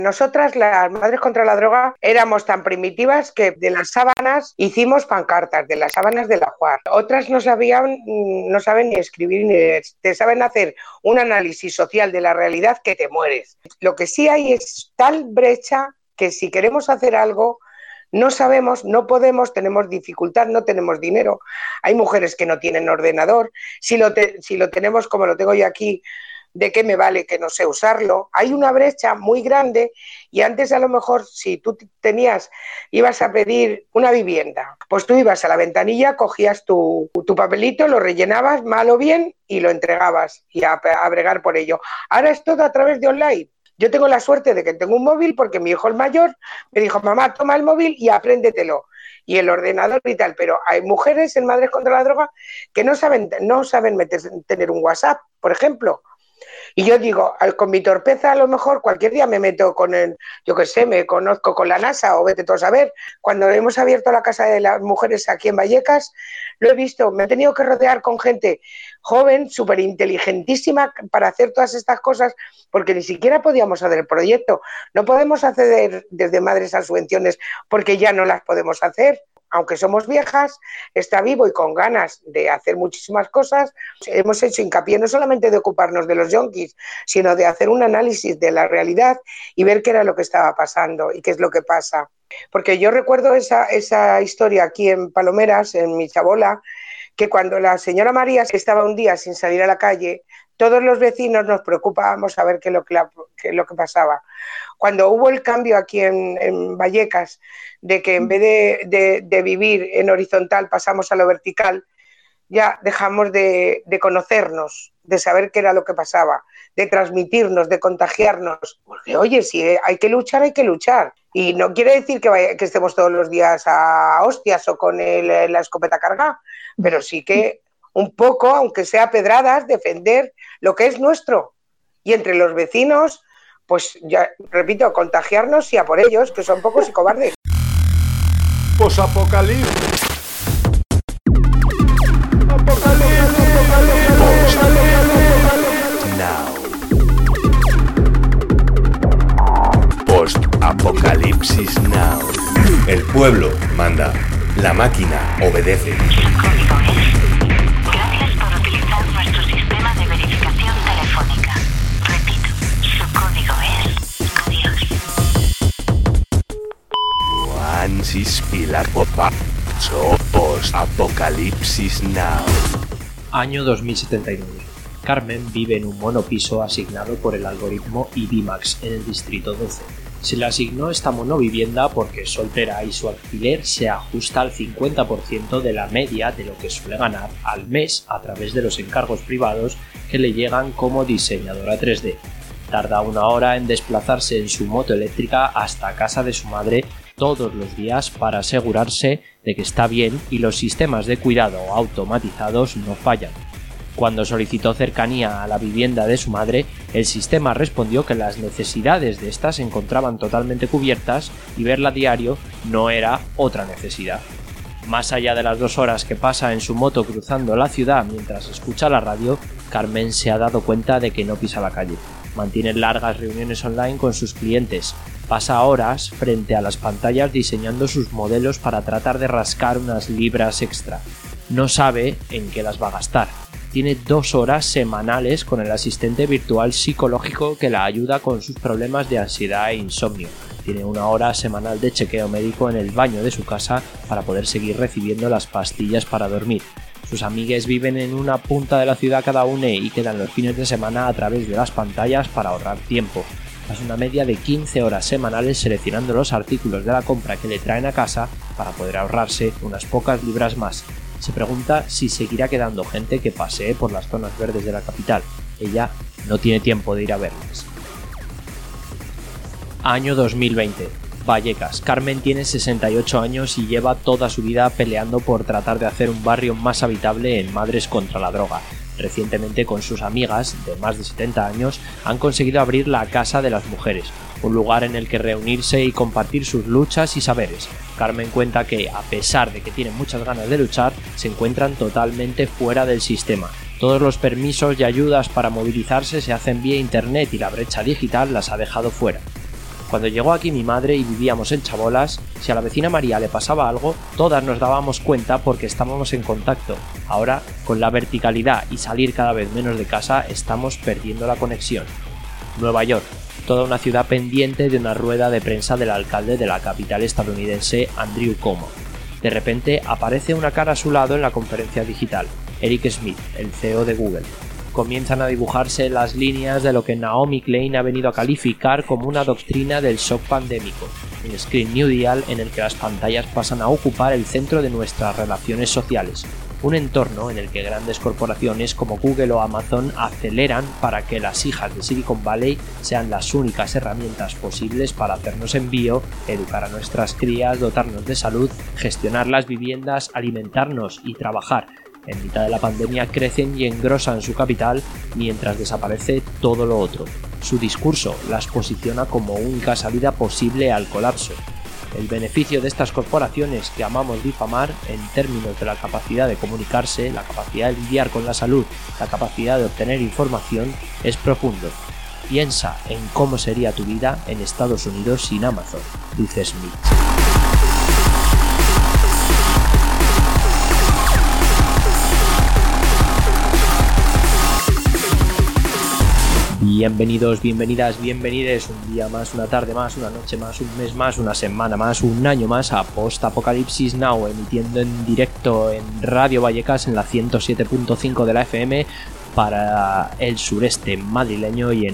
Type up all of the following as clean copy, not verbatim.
Nosotras, las Madres contra la Droga, éramos tan primitivas que de las sábanas hicimos pancartas, de las sábanas de la UAR. Otras no saben ni escribir ni leer. Te saben hacer un análisis social de la realidad que te mueres. Lo que sí hay es tal brecha que si queremos hacer algo, no sabemos, no podemos, tenemos dificultad, no tenemos dinero. Hay mujeres que no tienen ordenador. Si lo tenemos como lo tengo yo aquí, ¿de qué me vale que no sé usarlo? Hay una brecha muy grande y antes a lo mejor si tú ibas a pedir una vivienda, pues tú ibas a la ventanilla, cogías tu papelito, lo rellenabas mal o bien y lo entregabas y a bregar por ello. Ahora es todo a través de online. Yo tengo la suerte de que tengo un móvil porque mi hijo el mayor me dijo, mamá, toma el móvil y apréndetelo. Y el ordenador y tal, pero hay mujeres en Madres contra la Droga que no saben tener un WhatsApp, por ejemplo. Y yo digo, con mi torpeza a lo mejor cualquier día me meto me conozco con la NASA o vete tú a saber. Cuando hemos abierto la Casa de las Mujeres aquí en Vallecas, lo he visto, me he tenido que rodear con gente joven, súper inteligentísima para hacer todas estas cosas, porque ni siquiera podíamos hacer el proyecto. No podemos acceder desde Madres a subvenciones porque ya no las podemos hacer. Aunque somos viejas, está vivo y con ganas de hacer muchísimas cosas. Hemos hecho hincapié no solamente de ocuparnos de los yonkis, sino de hacer un análisis de la realidad y ver qué era lo que estaba pasando y qué es lo que pasa. Porque yo recuerdo esa historia aquí en Palomeras, en mi chabola, que cuando la señora María estaba un día sin salir a la calle, todos los vecinos nos preocupábamos a ver qué es lo que pasaba. Cuando hubo el cambio aquí en Vallecas, de que en vez de vivir en horizontal pasamos a lo vertical, ya dejamos de conocernos, de saber qué era lo que pasaba, de transmitirnos, de contagiarnos. Porque, oye, si hay que luchar, hay que luchar. Y no quiere decir que estemos todos los días a hostias o con la escopeta cargada, pero sí que un poco, aunque sea pedradas, defender lo que es nuestro. Y entre los vecinos, pues ya, repito, contagiarnos y a por ellos, que son pocos y cobardes. Posapocalipsis. Post-Apocalipsis Now. El pueblo manda, la máquina obedece. Gracias por utilizar nuestro sistema de verificación telefónica. Repito, su código es adiós. Juansis Pilacopa. Post-Apocalipsis Now. Año 2079. Carmen vive en un monopiso asignado por el algoritmo IBIMAX en el distrito 12. Se le asignó esta monovivienda porque es soltera y su alquiler se ajusta al 50% de la media de lo que suele ganar al mes a través de los encargos privados que le llegan como diseñadora 3D. Tarda 1 hora en desplazarse en su moto eléctrica hasta casa de su madre todos los días para asegurarse de que está bien y los sistemas de cuidado automatizados no fallan. Cuando solicitó cercanía a la vivienda de su madre, el sistema respondió que las necesidades de esta se encontraban totalmente cubiertas y verla a diario no era otra necesidad. Más allá de las 2 horas que pasa en su moto cruzando la ciudad mientras escucha la radio, Carmen se ha dado cuenta de que no pisa la calle. Mantiene largas reuniones online con sus clientes. Pasa horas frente a las pantallas diseñando sus modelos para tratar de rascar unas libras extra. No sabe en qué las va a gastar. Tiene 2 horas semanales con el asistente virtual psicológico que la ayuda con sus problemas de ansiedad e insomnio. Tiene 1 hora semanal de chequeo médico en el baño de su casa para poder seguir recibiendo las pastillas para dormir. Sus amigues viven en una punta de la ciudad cada una y quedan los fines de semana a través de las pantallas para ahorrar tiempo. Pasa una media de 15 horas semanales seleccionando los artículos de la compra que le traen a casa para poder ahorrarse unas pocas libras más. Se pregunta si seguirá quedando gente que pasee por las zonas verdes de la capital. Ella no tiene tiempo de ir a verlas. Año 2020. Vallecas. Carmen tiene 68 años y lleva toda su vida peleando por tratar de hacer un barrio más habitable en Madres contra la Droga. Recientemente, con sus amigas de más de 70 años, han conseguido abrir la Casa de las Mujeres, un lugar en el que reunirse y compartir sus luchas y saberes. Carmen cuenta que, a pesar de que tienen muchas ganas de luchar, se encuentran totalmente fuera del sistema. Todos los permisos y ayudas para movilizarse se hacen vía internet y la brecha digital las ha dejado fuera. Cuando llegó aquí mi madre y vivíamos en Chabolas, si a la vecina María le pasaba algo, todas nos dábamos cuenta porque estábamos en contacto. Ahora, con la verticalidad y salir cada vez menos de casa, estamos perdiendo la conexión. Nueva York, toda una ciudad pendiente de una rueda de prensa del alcalde de la capital estadounidense, Andrew Cuomo. De repente aparece una cara a su lado en la conferencia digital, Eric Schmidt, el CEO de Google. Comienzan a dibujarse las líneas de lo que Naomi Klein ha venido a calificar como una doctrina del shock pandémico, un Screen New Deal en el que las pantallas pasan a ocupar el centro de nuestras relaciones sociales, un entorno en el que grandes corporaciones como Google o Amazon aceleran para que las hijas de Silicon Valley sean las únicas herramientas posibles para hacernos envío, educar a nuestras crías, dotarnos de salud, gestionar las viviendas, alimentarnos y trabajar. En mitad de la pandemia crecen y engrosan su capital mientras desaparece todo lo otro. Su discurso las posiciona como única salida posible al colapso. El beneficio de estas corporaciones que amamos difamar en términos de la capacidad de comunicarse, la capacidad de lidiar con la salud, la capacidad de obtener información, es profundo. Piensa en cómo sería tu vida en Estados Unidos sin Amazon, dice Smith. Bienvenidos, bienvenidas, bienvenides un día más, una tarde más, una noche más, un mes más, una semana más, un año más a Post Apocalipsis Now, emitiendo en directo en Radio Vallecas en la 107.5 de la FM para el sureste madrileño y en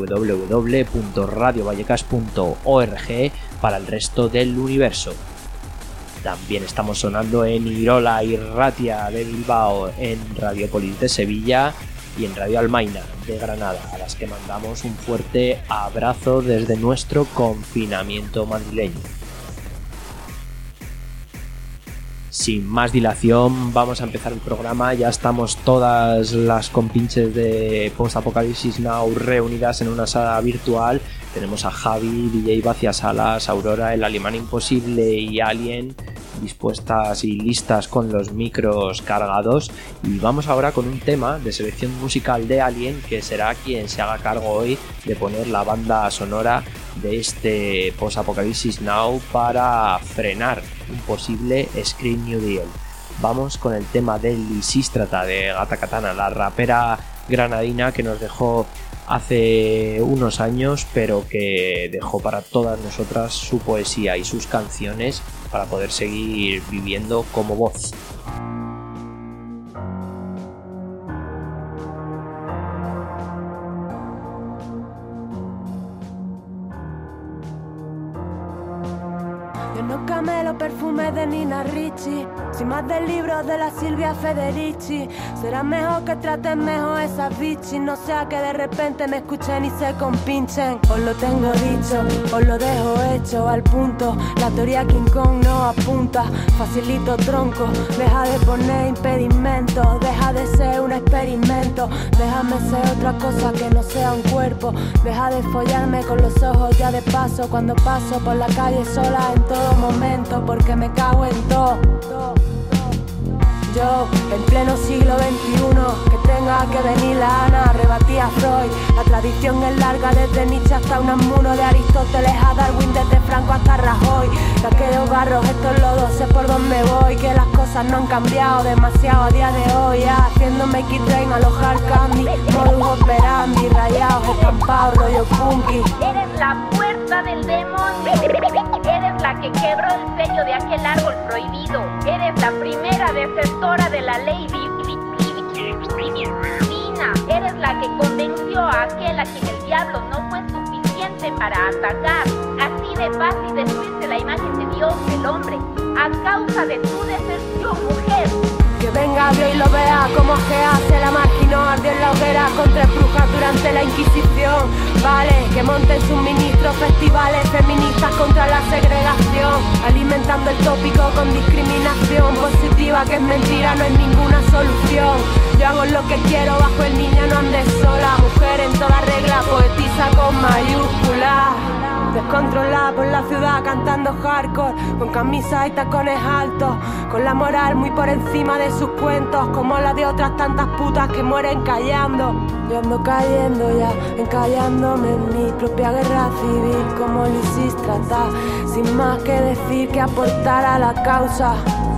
www.radiovallecas.org para el resto del universo. También estamos sonando en Irola y Ratia de Bilbao, en Radiopolis de Sevilla y en Radio Almaina de Granada, a las que mandamos un fuerte abrazo desde nuestro confinamiento madrileño. Sin más dilación, vamos a empezar el programa. Ya estamos todas las compinches de Post Apocalipsis Now reunidas en una sala virtual. Tenemos a Javi, DJ Bacia Salas, Aurora, el Alemán Imposible y Alien dispuestas y listas con los micros cargados, y vamos ahora con un tema de selección musical de Alien, que será quien se haga cargo hoy de poner la banda sonora de este Post Apocalipsis Now para frenar un posible Screen New Deal. Vamos con el tema de Lisístrata de Gata Katana, la rapera granadina que nos dejó hace unos años, pero que dejó para todas nosotras su poesía y sus canciones para poder seguir viviendo como voz. Yo no camelo perfumes de Nina Ricci, sin más del libro de la Silvia Federici. Será mejor que traten mejor esas bichis, no sea que de repente me escuchen y se compinchen. Os lo tengo dicho, os lo dejo hecho al punto. La teoría King Kong no apunta, facilito tronco. Deja de poner impedimentos, deja de ser un experimento. Déjame ser otra cosa que no sea un cuerpo. Deja de follarme con los ojos ya de paso, cuando paso por la calle sola en todo momento, porque me cago en todo. Yo, en pleno siglo XXI, que tenga que venir la Ana, rebatí a Freud. La tradición es larga, desde Nietzsche hasta Unamuno, de Aristóteles a Darwin, desde Franco hasta Rajoy. De aquellos barros, estos lodos, sé por dónde voy, que las cosas no han cambiado demasiado a día de hoy. Haciendo make it rain, alojar candy, modus operandi, rayados, estampados, rollo funky. Eres la fuerza del demonio, eres la que quebró el sello de aquel árbol prohibido, eres la primera desertora de la ley divina, eres la que convenció a aquel a quien el diablo no fue suficiente para atacar. Así de fácil destruirse la imagen de Dios, el hombre, a causa de tu deserción, mujer. Que venga Dios y lo vea como que hace la máquina, ardió en la hoguera con 3 brujas durante la Inquisición. Vale, que monten sus ministros festivales feministas contra la segregación, alimentando el tópico con discriminación positiva, que es mentira, no es ninguna solución. Yo hago lo que quiero bajo el niño, no andes sola. Mujer en toda regla, poetisa con mayúsculas. Descontrolada por la ciudad cantando hardcore, con camisas y tacones altos, con la moral muy por encima de sus cuentos, como la de otras tantas putas que mueren callando. Yo ando cayendo ya, encallándome en mi propia guerra civil, como Lisístrata, sin más que decir que aportar a la causa.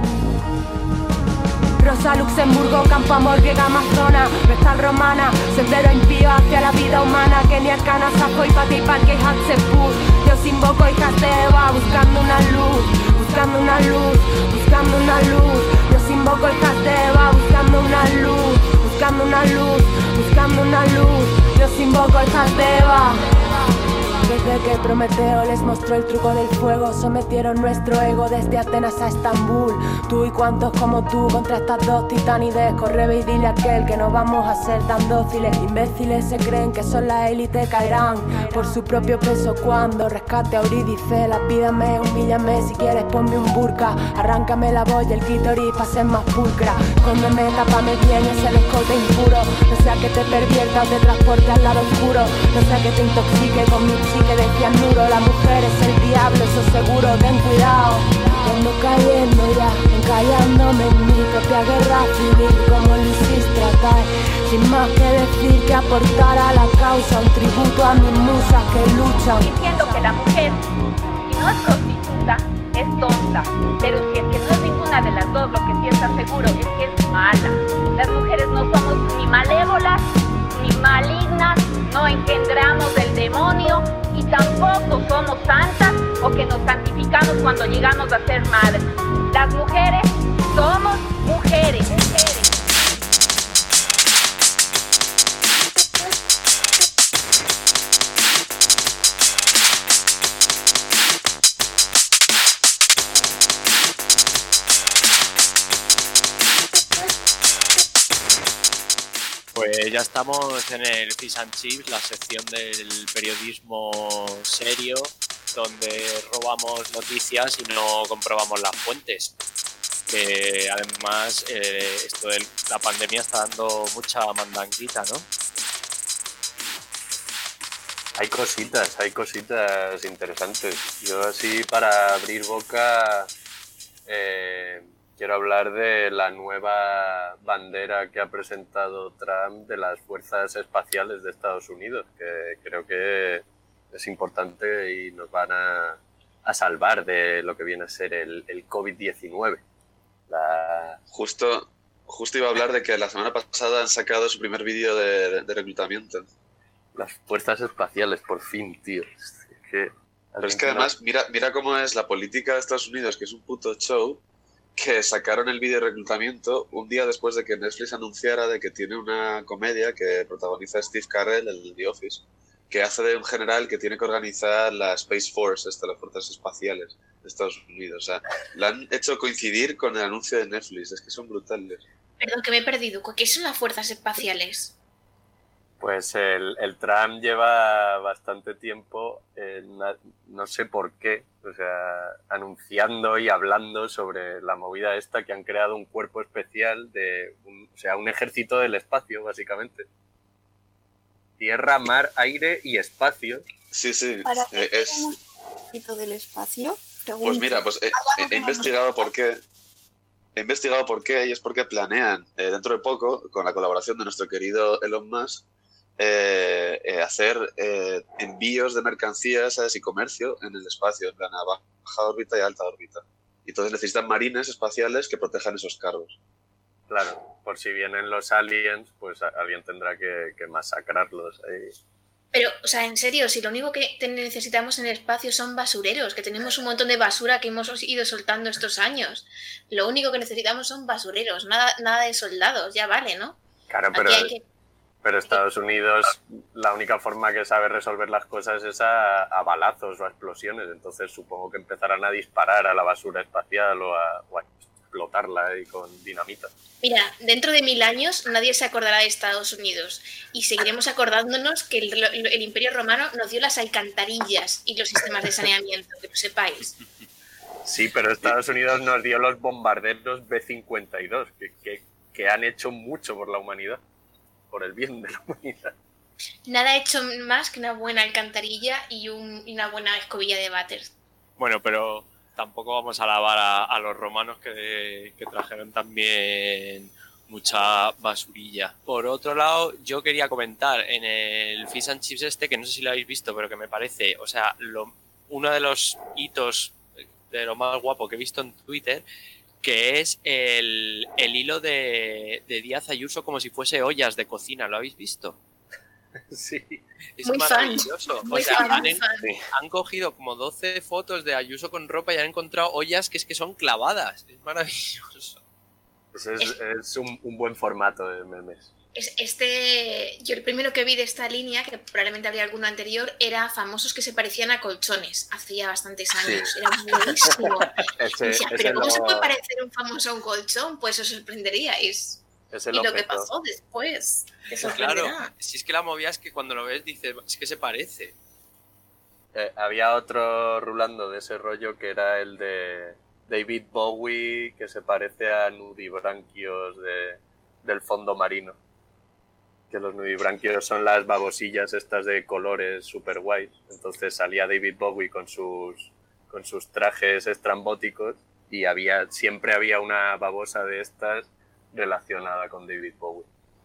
Rosa Luxemburgo, Campo Amor, griega amazona, vestal romana, sendero impío hacia la vida humana, Kenia, Cana, Sajo y Pati, Parque y Hatzeput. Yo os invoco hijas de Eva, buscando una luz, buscando una luz, buscando una luz. Yo os invoco hijas de Eva, buscando una luz, buscando una luz, buscando una luz. Yo os invoco hijas de Eva. Desde que Prometeo les mostró el truco del fuego, sometieron nuestro ego desde Atenas a Estambul. Tú y cuantos como tú contra estas dos titanides, corre ve y dile a aquel que no vamos a ser tan dóciles. Imbéciles se creen que son la élite, caerán por su propio peso cuando rescate a Eurídice. Lapídame, humíllame, si quieres ponme un burka, arráncame la boya, el clítoris pa' ser más pulcra. Escóndeme, tápame bien ese escote impuro, no sea que te pervierta o te transporte al lado oscuro, no sea que te intoxique con mi que de cianuro. La mujer es el diablo, eso seguro, ten cuidado. Ando cayendo ya, encallándome en mi propia guerra civil, como Lisístrata, sin más que decir que aportar a la causa, un tributo a mis musas que luchan. Diciendo que la mujer, si no es prostituta, es tonta, pero si es que no es ninguna de las dos, lo que sí está seguro es que es mala. Las mujeres no somos ni malévolas, ni malignas, no engendramos del demonio y tampoco somos santas o que nos santificamos cuando llegamos a ser madres. Las mujeres somos mujeres. Pues ya estamos en el Fish and Chips, la sección del periodismo serio, donde robamos noticias y no comprobamos las fuentes. Que además esto de la pandemia está dando mucha mandanguita, ¿no? Hay cositas interesantes. Yo así para abrir boca quiero hablar de la nueva bandera que ha presentado Trump de las fuerzas espaciales de Estados Unidos, que creo que es importante y nos van a salvar de lo que viene a ser el COVID-19. Justo iba a hablar de que la semana pasada han sacado su primer vídeo de reclutamiento. Las fuerzas espaciales, por fin, tío. Pero es que además, mira cómo es la política de Estados Unidos, que es un puto show, que sacaron el vídeo de reclutamiento un día después de que Netflix anunciara de que tiene una comedia que protagoniza Steve Carell, el The Office, que hace de un general que tiene que organizar la Space Force, las fuerzas espaciales de Estados Unidos. O sea, la han hecho coincidir con el anuncio de Netflix, es que son brutales. Perdón, que me he perdido. ¿Qué son las fuerzas espaciales? Pues el Trump lleva bastante tiempo, no sé por qué, o sea, anunciando y hablando sobre la movida esta que han creado un cuerpo especial un ejército del espacio, básicamente. Tierra, mar, aire y espacio. Sí. ¿Para qué es un ejército del espacio? Pregunto. Pues mira, he investigado por qué. He investigado por qué y es porque planean dentro de poco, con la colaboración de nuestro querido Elon Musk, hacer envíos de mercancías, ¿sabes? Y comercio en el espacio, en plan a baja órbita y alta órbita. Y entonces necesitan marines espaciales que protejan esos cargos. Claro, por si vienen los aliens, pues alguien tendrá que masacrarlos ahí. Pero, o sea, en serio, si lo único que necesitamos en el espacio son basureros, que tenemos un montón de basura que hemos ido soltando estos años. Lo único que necesitamos son basureros, nada de soldados, ya vale, ¿no? Claro, pero Estados Unidos, la única forma que sabe resolver las cosas es a balazos o a explosiones. Entonces supongo que empezarán a disparar a la basura espacial o a explotarla ahí con dinamita. Mira, dentro de 1000 años nadie se acordará de Estados Unidos y seguiremos acordándonos que el Imperio Romano nos dio las alcantarillas y los sistemas de saneamiento, que lo sepáis. Sí, pero Estados Unidos nos dio los bombarderos B-52, que han hecho mucho por la humanidad. Por el bien de la humanidad. Nada he hecho más que una buena alcantarilla y una buena escobilla de váter. Bueno, pero tampoco vamos a alabar a los romanos que trajeron también mucha basurilla. Por otro lado, yo quería comentar en el Fish and Chips que no sé si lo habéis visto, pero que me parece, o sea, uno de los hitos de lo más guapo que he visto en Twitter, que es el hilo de Díaz Ayuso como si fuese ollas de cocina. ¿Lo habéis visto? Sí. Es muy maravilloso. Fan. Muy o sea, fan, han cogido como 12 fotos de Ayuso con ropa y han encontrado ollas que son clavadas. Es maravilloso. Es un buen formato de memes. Yo el primero que vi de esta línea, que probablemente habría alguno anterior, era famosos que se parecían a colchones. Hace ya bastantes años. Sí. Era buenísimo. Pero ¿cómo se puede parecer un famoso a un colchón? Pues os sorprenderíais. Y lo que pasó después. Claro, si es que la movida es que cuando lo ves dices, es que se parece. Había otro rulando de ese rollo que era el de David Bowie, que se parece a nudibranquios del fondo marino. Que los nudibranquios son las babosillas estas de colores super guays. Entonces salía David Bowie con sus trajes estrambóticos y siempre había una babosa de estas relacionada con David Bowie.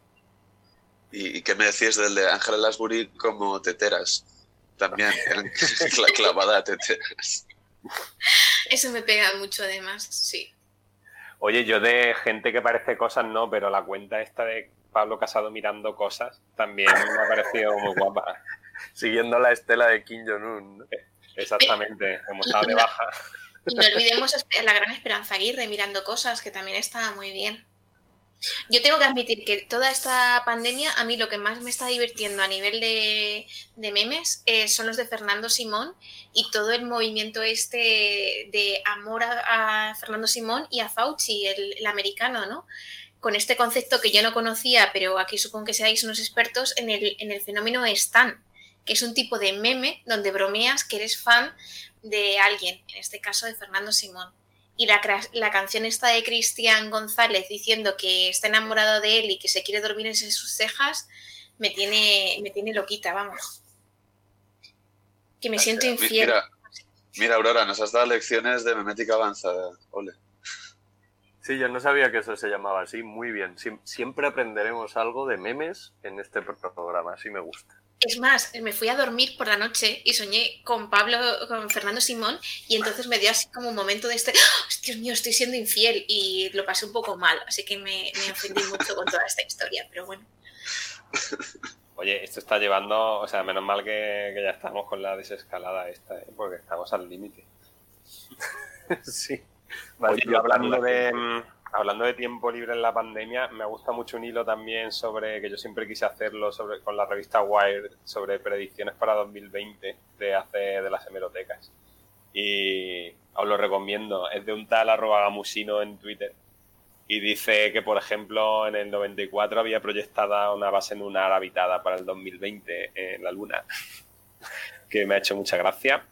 ¿Y qué me decías del de Angela Lansbury como teteras? También eran clavada a teteras. Eso me pega mucho además, sí. Oye, yo de gente que parece cosas no, pero la cuenta esta de Pablo Casado mirando cosas también me ha parecido muy guapa. Siguiendo la estela de Kim Jong-un, ¿no? Exactamente, hemos estado de baja. Y no olvidemos a la gran Esperanza Aguirre mirando cosas, que también está muy bien. Yo tengo que admitir que toda esta pandemia, a mí lo que más me está divirtiendo a nivel de memes son los de Fernando Simón y todo el movimiento de amor a Fernando Simón y a Fauci, el americano, ¿no? Con este concepto que yo no conocía, pero aquí supongo que seáis unos expertos en el fenómeno Stan, que es un tipo de meme donde bromeas que eres fan de alguien, en este caso de Fernando Simón. Y la canción esta de Cristian González diciendo que está enamorado de él y que se quiere dormir en sus cejas, me tiene loquita, vamos. Que me siento infiel. Mira, Aurora, nos has dado lecciones de memética avanzada. Ole. Sí, yo no sabía que eso se llamaba así. Muy bien. Siempre aprenderemos algo de memes en este programa. Así me gusta. Es más, me fui a dormir por la noche y soñé con Fernando Simón y entonces me dio así como un momento de ¡oh, Dios mío, estoy siendo infiel! Y lo pasé un poco mal, así que me ofendí mucho con toda esta historia, pero bueno. Oye, esto está llevando, o sea, menos mal que ya estamos con la desescalada esta, porque estamos al límite. Sí. Vale, yo hablando de tiempo libre en la pandemia, me gusta mucho un hilo también que yo siempre quise hacerlo con la revista Wired sobre predicciones para 2020 de las hemerotecas. Y os lo recomiendo. Es de un tal @gamusino en Twitter. Y dice que, por ejemplo, en el 94 había proyectada una base lunar habitada para el 2020 en la Luna. Que me ha hecho mucha gracia.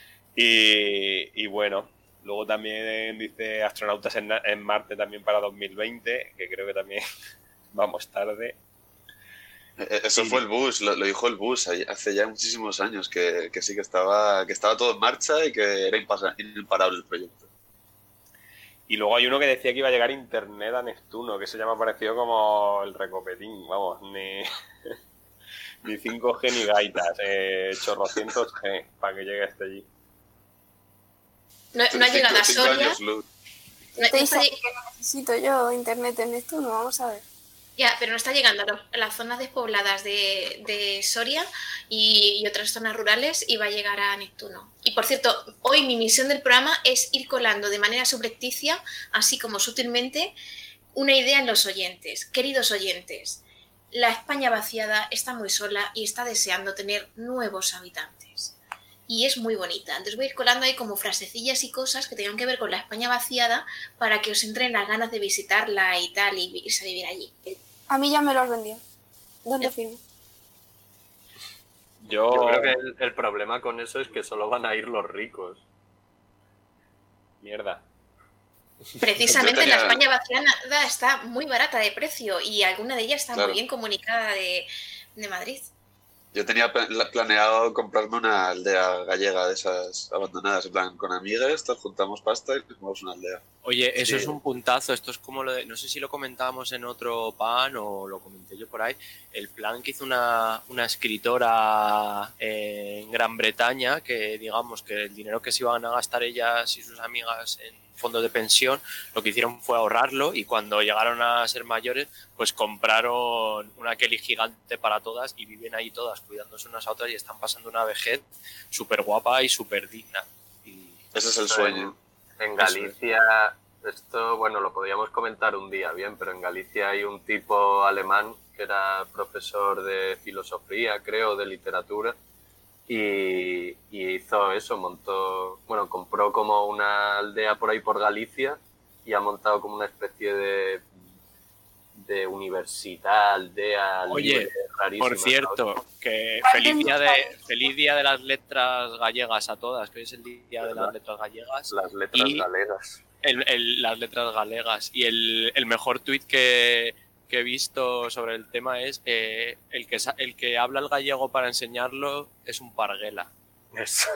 Y bueno... Luego también dice astronautas en Marte también para 2020, que creo que también vamos tarde. Eso fue el Bush, lo dijo el Bush hace ya muchísimos años, que sí que estaba todo en marcha y que era imparable el proyecto. Y luego hay uno que decía que iba a llegar Internet a Neptuno, que eso ya me ha parecido como el recopetín, vamos, ni 5G ni gaitas, chorrocientos G para que llegue hasta allí. No ha llegado a Soria. Necesito yo internet en Neptuno, vamos a ver. Ya, pero no está llegando a las zonas despobladas de Soria y otras zonas rurales y va a llegar a Neptuno. Y por cierto, hoy mi misión del programa es ir colando de manera subrepticia, así como sutilmente, una idea en los oyentes. Queridos oyentes, la España vaciada está muy sola y está deseando tener nuevos habitantes. Y es muy bonita. Entonces voy a ir colando ahí como frasecillas y cosas que tengan que ver con la España vaciada para que os entren las ganas de visitarla y tal, y irse a vivir allí. A mí ya me lo has vendido. ¿Dónde firmo? Yo creo que el problema con eso es que solo van a ir los ricos. Mierda. Precisamente la España vaciada está muy barata de precio y alguna de ellas está muy bien comunicada de Madrid. Yo tenía planeado comprarme una aldea gallega de esas abandonadas, en plan, con amigas, nos juntamos pasta y compramos una aldea. Oye, eso Sí. es un puntazo, esto es como lo de, no sé si lo comentábamos en otro pan o lo comenté yo por ahí, el plan que hizo una escritora en Gran Bretaña, que digamos que el dinero que se iban a gastar ellas y sus amigas en fondos de pensión, lo que hicieron fue ahorrarlo y cuando llegaron a ser mayores, pues compraron una Kelly gigante para todas y viven ahí todas cuidándose unas a otras y están pasando una vejez súper guapa y súper digna. Y Ese es el sueño. En Galicia, esto, bueno, lo podríamos comentar un día, bien, pero en Galicia hay un tipo alemán que era profesor de filosofía, creo, de literatura, y hizo eso, compró como una aldea por ahí por Galicia y ha montado como una especie de universidad, aldea, Oye, libre, rarísima. por cierto, ¿no? que feliz día de las letras gallegas a todas, que hoy es el día de las letras gallegas. Las letras y galegas. las letras galegas. Y el mejor tuit que he visto sobre el tema es el que habla el gallego para enseñarlo es un parguela. Eso.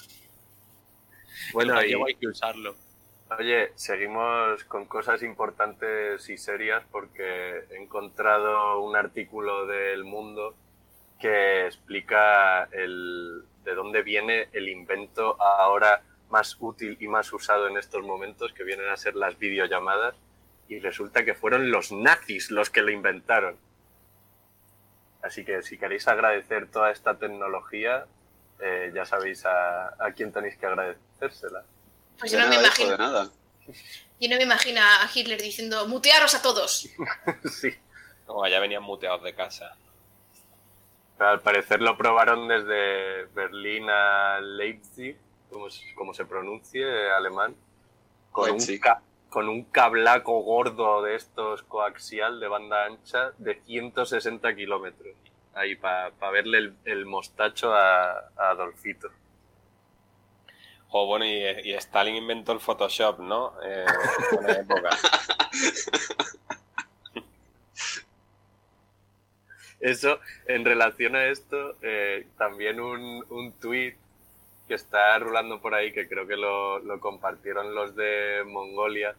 Bueno, el gallego hay que usarlo. Oye, seguimos con cosas importantes y serias porque he encontrado un artículo del Mundo que explica de dónde viene el invento ahora más útil y más usado en estos momentos, que vienen a ser las videollamadas, y resulta que fueron los nazis los que lo inventaron. Así que si queréis agradecer toda esta tecnología, ya sabéis a quién tenéis que agradecérsela. Pues yo no me imagino. De nada. Yo no me imagino a Hitler diciendo mutearos a todos. Sí. No, ya venían muteados de casa. Pero al parecer lo probaron desde Berlín a Leipzig, como se pronuncie, alemán, con un cablaco gordo de estos coaxial de banda ancha de 160 kilómetros. Ahí para verle el mostacho a Adolfito. O bueno, y Stalin inventó el Photoshop, ¿no? En una época. Eso, en relación a esto, también un tuit que está rulando por ahí, que creo que lo compartieron los de Mongolia,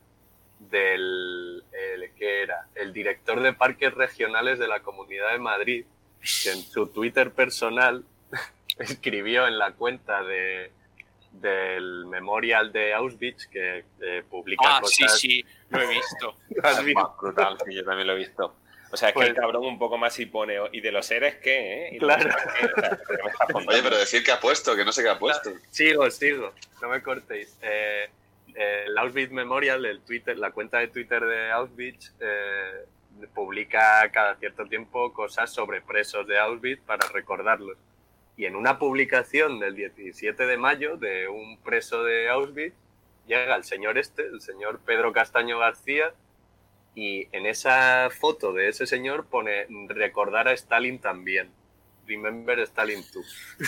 ¿qué era? El director de parques regionales de la Comunidad de Madrid, que en su Twitter personal escribió en la cuenta del Memorial de Auschwitz, que publica cosas... Sí, lo he visto. ¿Has visto? Brutal, sí, yo también lo he visto. O sea, es que el cabrón un poco más y pone, ¿y de los seres qué, eh? Claro. ¿Qué me estás contando? Oye, pero decir que ha puesto, que no sé qué ha puesto. Sigo, no me cortéis. El Auschwitz Memorial, la cuenta de Twitter de Auschwitz, publica cada cierto tiempo cosas sobre presos de Auschwitz para recordarlos. Y en una publicación del 17 de mayo de un preso de Auschwitz, llega el señor Pedro Castaño García, y en esa foto de ese señor pone recordar a Stalin también. Remember Stalin too.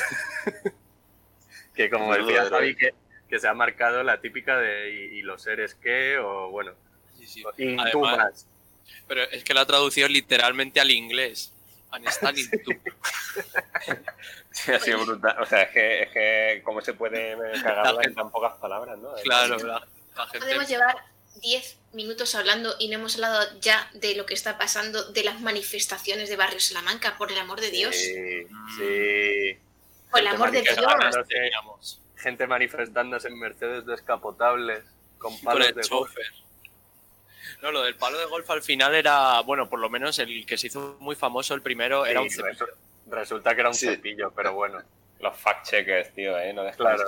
Que como decía Javi, que se ha marcado la típica de ¿y los seres qué? O bueno, Sí. y Además, tú más. Pero es que la ha traducido literalmente al inglés. An Stalin tú. Sí, ha sido brutal. O sea, es que ¿cómo se puede cagarla en tan pocas palabras, no? Claro, la gente... Podemos llevar 10 minutos hablando y no hemos hablado ya de lo que está pasando de las manifestaciones de Barrio Salamanca, por el amor de Dios. Sí. Por el amor de Dios. Gente manifestándose en Mercedes descapotables con palos el de golf. chofer. No, lo del palo de golf al final era, bueno, por lo menos el que se hizo muy famoso, el primero, era un cepillo. Resulta que era un cepillo, pero bueno. Los fact-checkers, tío, no Claro.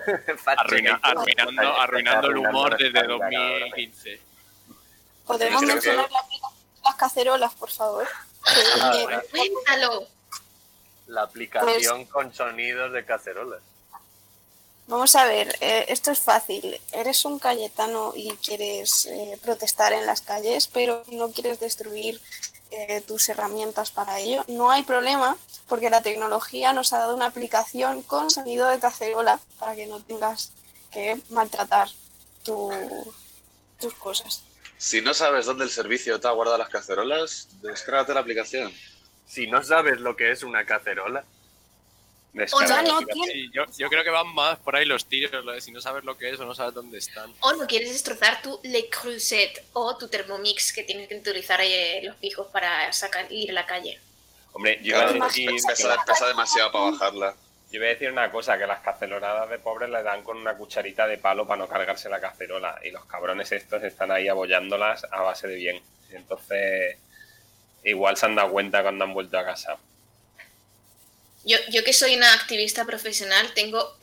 Arruinando el humor desde 2015. ¿Podemos mencionar las cacerolas, por favor? Cuéntalo. La aplicación con sonidos de cacerolas. Vamos a ver, esto es fácil. Eres un cayetano y quieres protestar en las calles, pero no quieres destruir tus herramientas para ello. No hay problema, porque la tecnología nos ha dado una aplicación con sonido de cacerola para que no tengas que maltratar tus cosas. Si no sabes dónde el servicio te ha guardado las cacerolas, descárgate la aplicación. Si no sabes lo que es una cacerola. O ya no Sí, yo creo que van más por ahí los tiros, lo de si no sabes lo que es o no sabes dónde están. O no quieres destrozar tu Le Creuset o tu Thermomix, que tienes que utilizar los pijos para ir a la calle. Hombre, yo iba a decir... Pesa demasiado para bajarla. Yo iba a decir una cosa, que las cacerolas de pobres le dan con una cucharita de palo para no cargarse la cacerola. Y los cabrones estos están ahí abollándolas a base de bien. Entonces, igual se han dado cuenta cuando han vuelto a casa. Yo que soy una activista profesional, tengo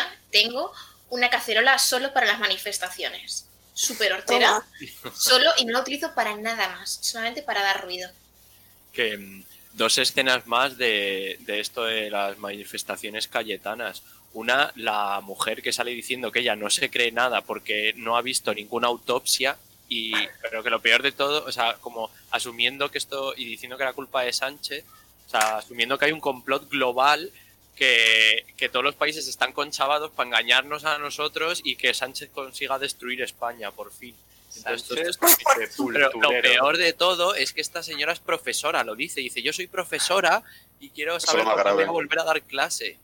una cacerola solo para las manifestaciones. Súper hortera. Solo, y no la utilizo para nada más. Solamente para dar ruido. Que 2 escenas más de esto de las manifestaciones cayetanas. Una, la mujer que sale diciendo que ella no se cree nada porque no ha visto ninguna autopsia, pero que lo peor de todo, o sea, como asumiendo que esto y diciendo que la culpa es Sánchez, o sea, asumiendo que hay un complot global que todos los países están conchavados para engañarnos a nosotros y que Sánchez consiga destruir España, por fin. Entonces, pero lo peor de todo es que esta señora es profesora, lo dice, yo soy profesora y quiero saber cómo voy a volver a dar clase.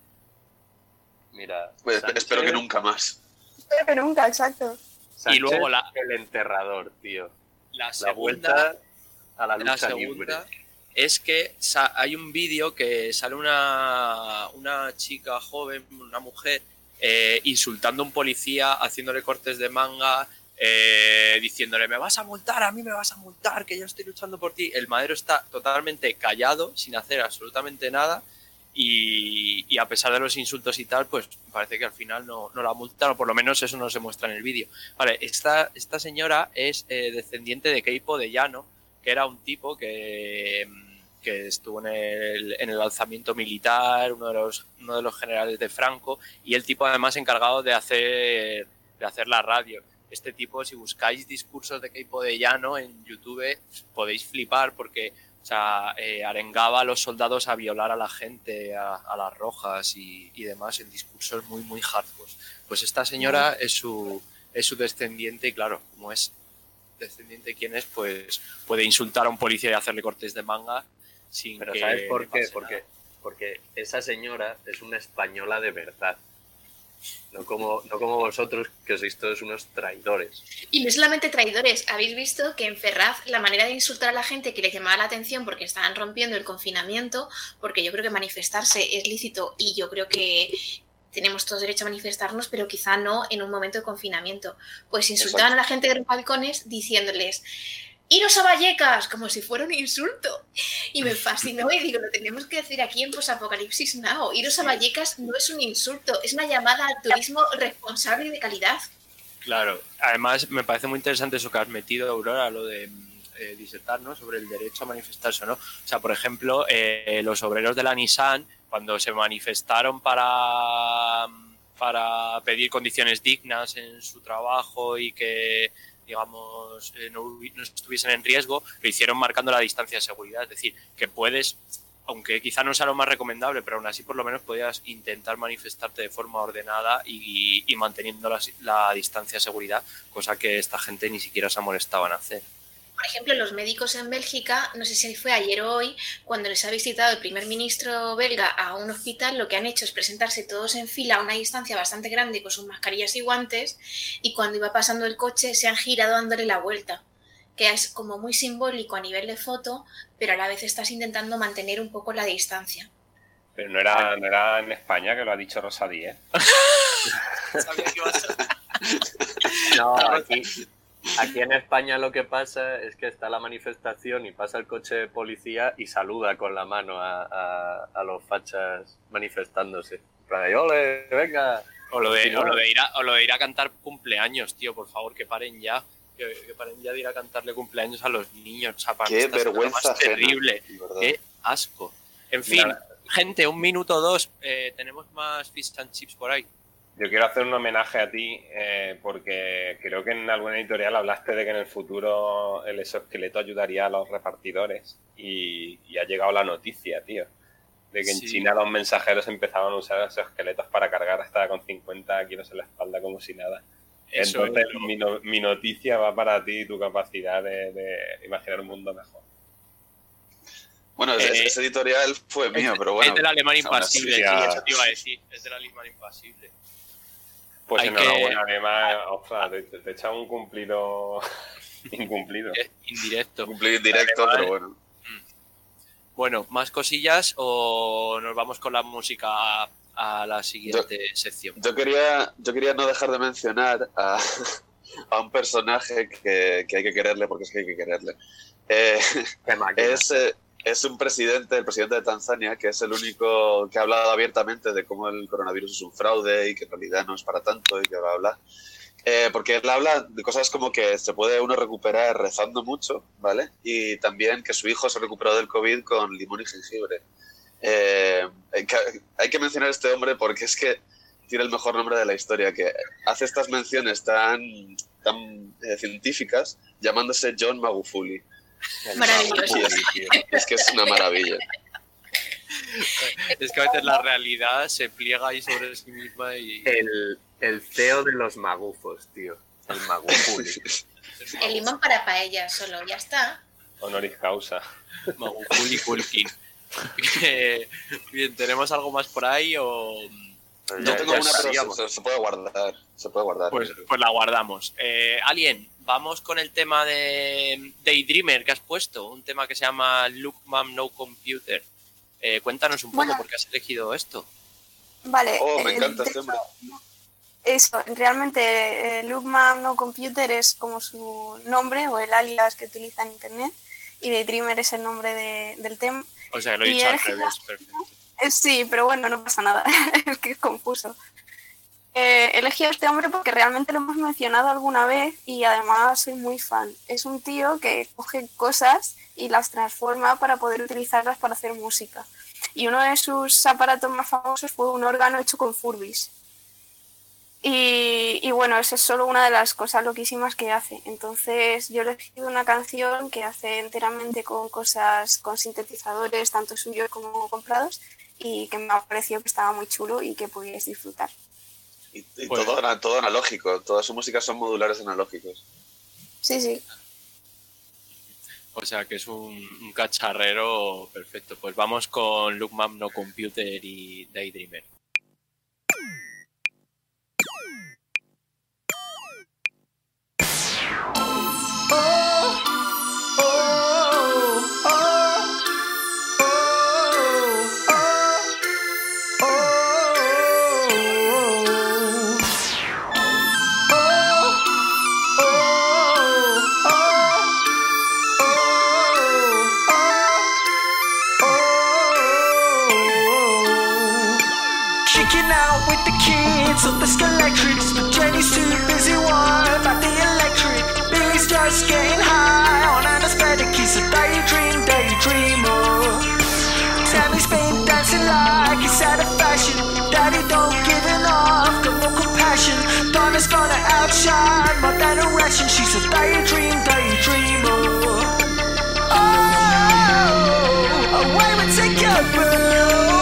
Mira, pues Sánchez, espero que nunca más. Espero que nunca, exacto. Sánchez, y luego el enterrador, tío. La vuelta a la lucha segunda libre. Es que hay un vídeo que sale una chica joven, una mujer, insultando a un policía, haciéndole cortes de manga, diciéndole me vas a multar, a mí me vas a multar, que yo estoy luchando por ti. El madero está totalmente callado, sin hacer absolutamente nada, y a pesar de los insultos y tal, pues parece que al final no la multaron, por lo menos eso no se muestra en el vídeo. Vale, esta señora es descendiente de Keipo de Llano, que era un tipo que estuvo en el alzamiento militar, uno de los generales de Franco, y el tipo además encargado de hacer la radio. Este tipo, si buscáis discursos de Keipo de Llano en YouTube, podéis flipar porque, o sea, arengaba a los soldados a violar a la gente, a las rojas y demás en discursos muy, muy hardcore. Pues esta señora es su descendiente y claro, como es descendiente quién es, pues puede insultar a un policía y hacerle cortes de manga sin Pero que ¿sabes por qué? Porque Porque esa señora es una española de verdad. No como vosotros, que sois todos unos traidores. Y no solamente traidores, habéis visto que en Ferraz la manera de insultar a la gente que les llamaba la atención porque estaban rompiendo el confinamiento, porque yo creo que manifestarse es lícito y yo creo que tenemos todos derecho a manifestarnos, pero quizá no en un momento de confinamiento. Pues insultaban a la gente de los balcones diciéndoles ¡iros a Vallecas! Como si fuera un insulto. Y me fascinó y digo, lo tenemos que decir aquí en Posapocalipsis Now. Iros a Vallecas no es un insulto, es una llamada al turismo responsable y de calidad. Claro, además me parece muy interesante eso que has metido, Aurora, lo de disertar, ¿no?, sobre el derecho a manifestarse, ¿no? O sea, por ejemplo, los obreros de la Nissan, cuando se manifestaron para pedir condiciones dignas en su trabajo y que, digamos, no estuviesen en riesgo, lo hicieron marcando la distancia de seguridad. Es decir, que puedes, aunque quizá no sea lo más recomendable, pero aún así por lo menos podías intentar manifestarte de forma ordenada y manteniendo la distancia de seguridad, cosa que esta gente ni siquiera se molestaba en hacer. Por ejemplo, los médicos en Bélgica, no sé si fue ayer o hoy, cuando les ha visitado el primer ministro belga a un hospital, lo que han hecho es presentarse todos en fila a una distancia bastante grande con sus mascarillas y guantes, y cuando iba pasando el coche se han girado dándole la vuelta, que es como muy simbólico a nivel de foto, pero a la vez estás intentando mantener un poco la distancia. Pero no era en España, que lo ha dicho Rosa Díez. Sabía que ibas a... No, aquí en España lo que pasa es que está la manifestación y pasa el coche de policía y saluda con la mano a los fachas manifestándose. ¡Ole, venga! O lo de ir a cantar cumpleaños, tío, por favor, que paren ya. Que paren ya de ir a cantarle cumpleaños a los niños. O sea, para qué vergüenza más terrible. Qué asco. En fin, gente, 1 minuto 2. Tenemos más fish and chips por ahí. Yo quiero hacer un homenaje a ti porque creo que en alguna editorial hablaste de que en el futuro el exoesqueleto ayudaría a los repartidores y ha llegado la noticia, tío, de que en China los mensajeros empezaban a usar exoesqueletos para cargar hasta con 50 kilos en la espalda como si nada. Eso entonces mi noticia va para ti y tu capacidad de imaginar un mundo mejor. Bueno, ese editorial fue mío, pero bueno. Es del Alemán Impasible, sí, eso te iba a decir. Es del Alemán Impasible. Pues enhorabuena, Alemán. Ostras, te he echado un cumplido incumplido. Indirecto. Cumplido indirecto, pero bueno. Bueno, ¿más cosillas o nos vamos con la música a la siguiente sección? Yo quería no dejar de mencionar a un personaje que hay que quererle, porque es que hay que quererle. Es un presidente, el presidente de Tanzania, que es el único que ha hablado abiertamente de cómo el coronavirus es un fraude y que en realidad no es para tanto y que bla, bla. Porque él habla de cosas como que se puede uno recuperar rezando mucho, ¿vale? Y también que su hijo se recuperó del COVID con limón y jengibre. Hay que mencionar a este hombre porque es que tiene el mejor nombre de la historia, que hace estas menciones tan científicas llamándose John Magufuli. Maravilloso. Es que es una maravilla. Es que a veces la realidad se pliega ahí sobre sí misma y... El CEO de los magufos, tío. El Magufuli. El limón para paella solo, ya está. Honoris causa. Magufuli Kulkin. Bien, ¿tenemos algo más por ahí o...? Yo tengo una, pero se puede guardar. Se puede guardar. Pues la guardamos. Alien, vamos con el tema de Daydreamer que has puesto. Un tema que se llama Look Mom No Computer. Cuéntanos un poco por qué has elegido esto. Vale. Me encanta este hombre. Eso, realmente Look Mom No Computer es como su nombre o el alias que utiliza en internet. Y Daydreamer es el nombre del tema. O sea, lo he dicho al revés, perfecto. Sí, pero bueno, no pasa nada, es que es confuso. He elegido a este hombre porque realmente lo hemos mencionado alguna vez y además soy muy fan. Es un tío que coge cosas y las transforma para poder utilizarlas para hacer música. Y uno de sus aparatos más famosos fue un órgano hecho con Furbis. Y bueno, esa es solo una de las cosas loquísimas que hace. Entonces yo he elegido una canción que hace enteramente con cosas, con sintetizadores, tanto suyos como comprados, y que me ha parecido que estaba muy chulo y que podíais disfrutar. Y todo analógico, toda su música son modulares analógicos. Sí. O sea que es un cacharrero perfecto. Pues vamos con Look Mom No Computer y Daydreamer. Of the Skeletrix, but Jenny's too busy worrying about the electric. Billy's just getting high on anesthetic. He's a daydreamer. Tammy's been dancing like he's out of fashion. Daddy don't give enough, got no compassion. Donna's gonna outshine more than a ration. She's a daydreamer. Oh, away we take your boo.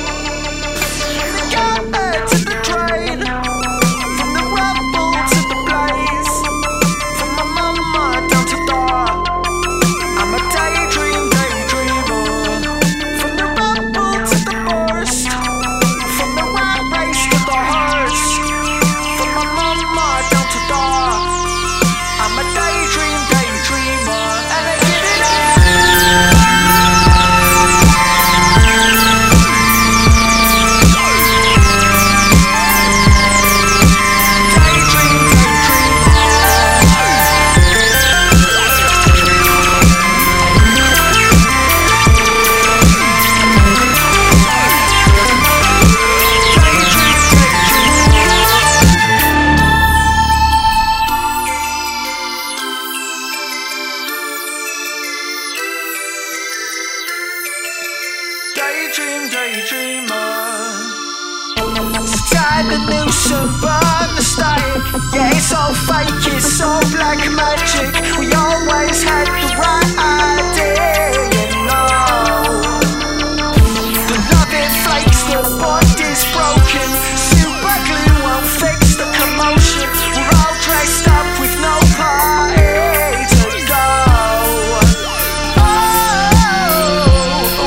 To the train, from the rubble to the blaze, from my mama down to dawn. I'm a daydreamer. From the rubble to the burst, from the rat race to the hearse, from my mama down to dawn. I'm a daydreamer, and I get it out. Yeah, it's all fake, it's all black magic. We always had the right idea, you know. The love it flakes, the body's broken. Super glue won't fix the commotion. We're all dressed up with no party to go. Oh,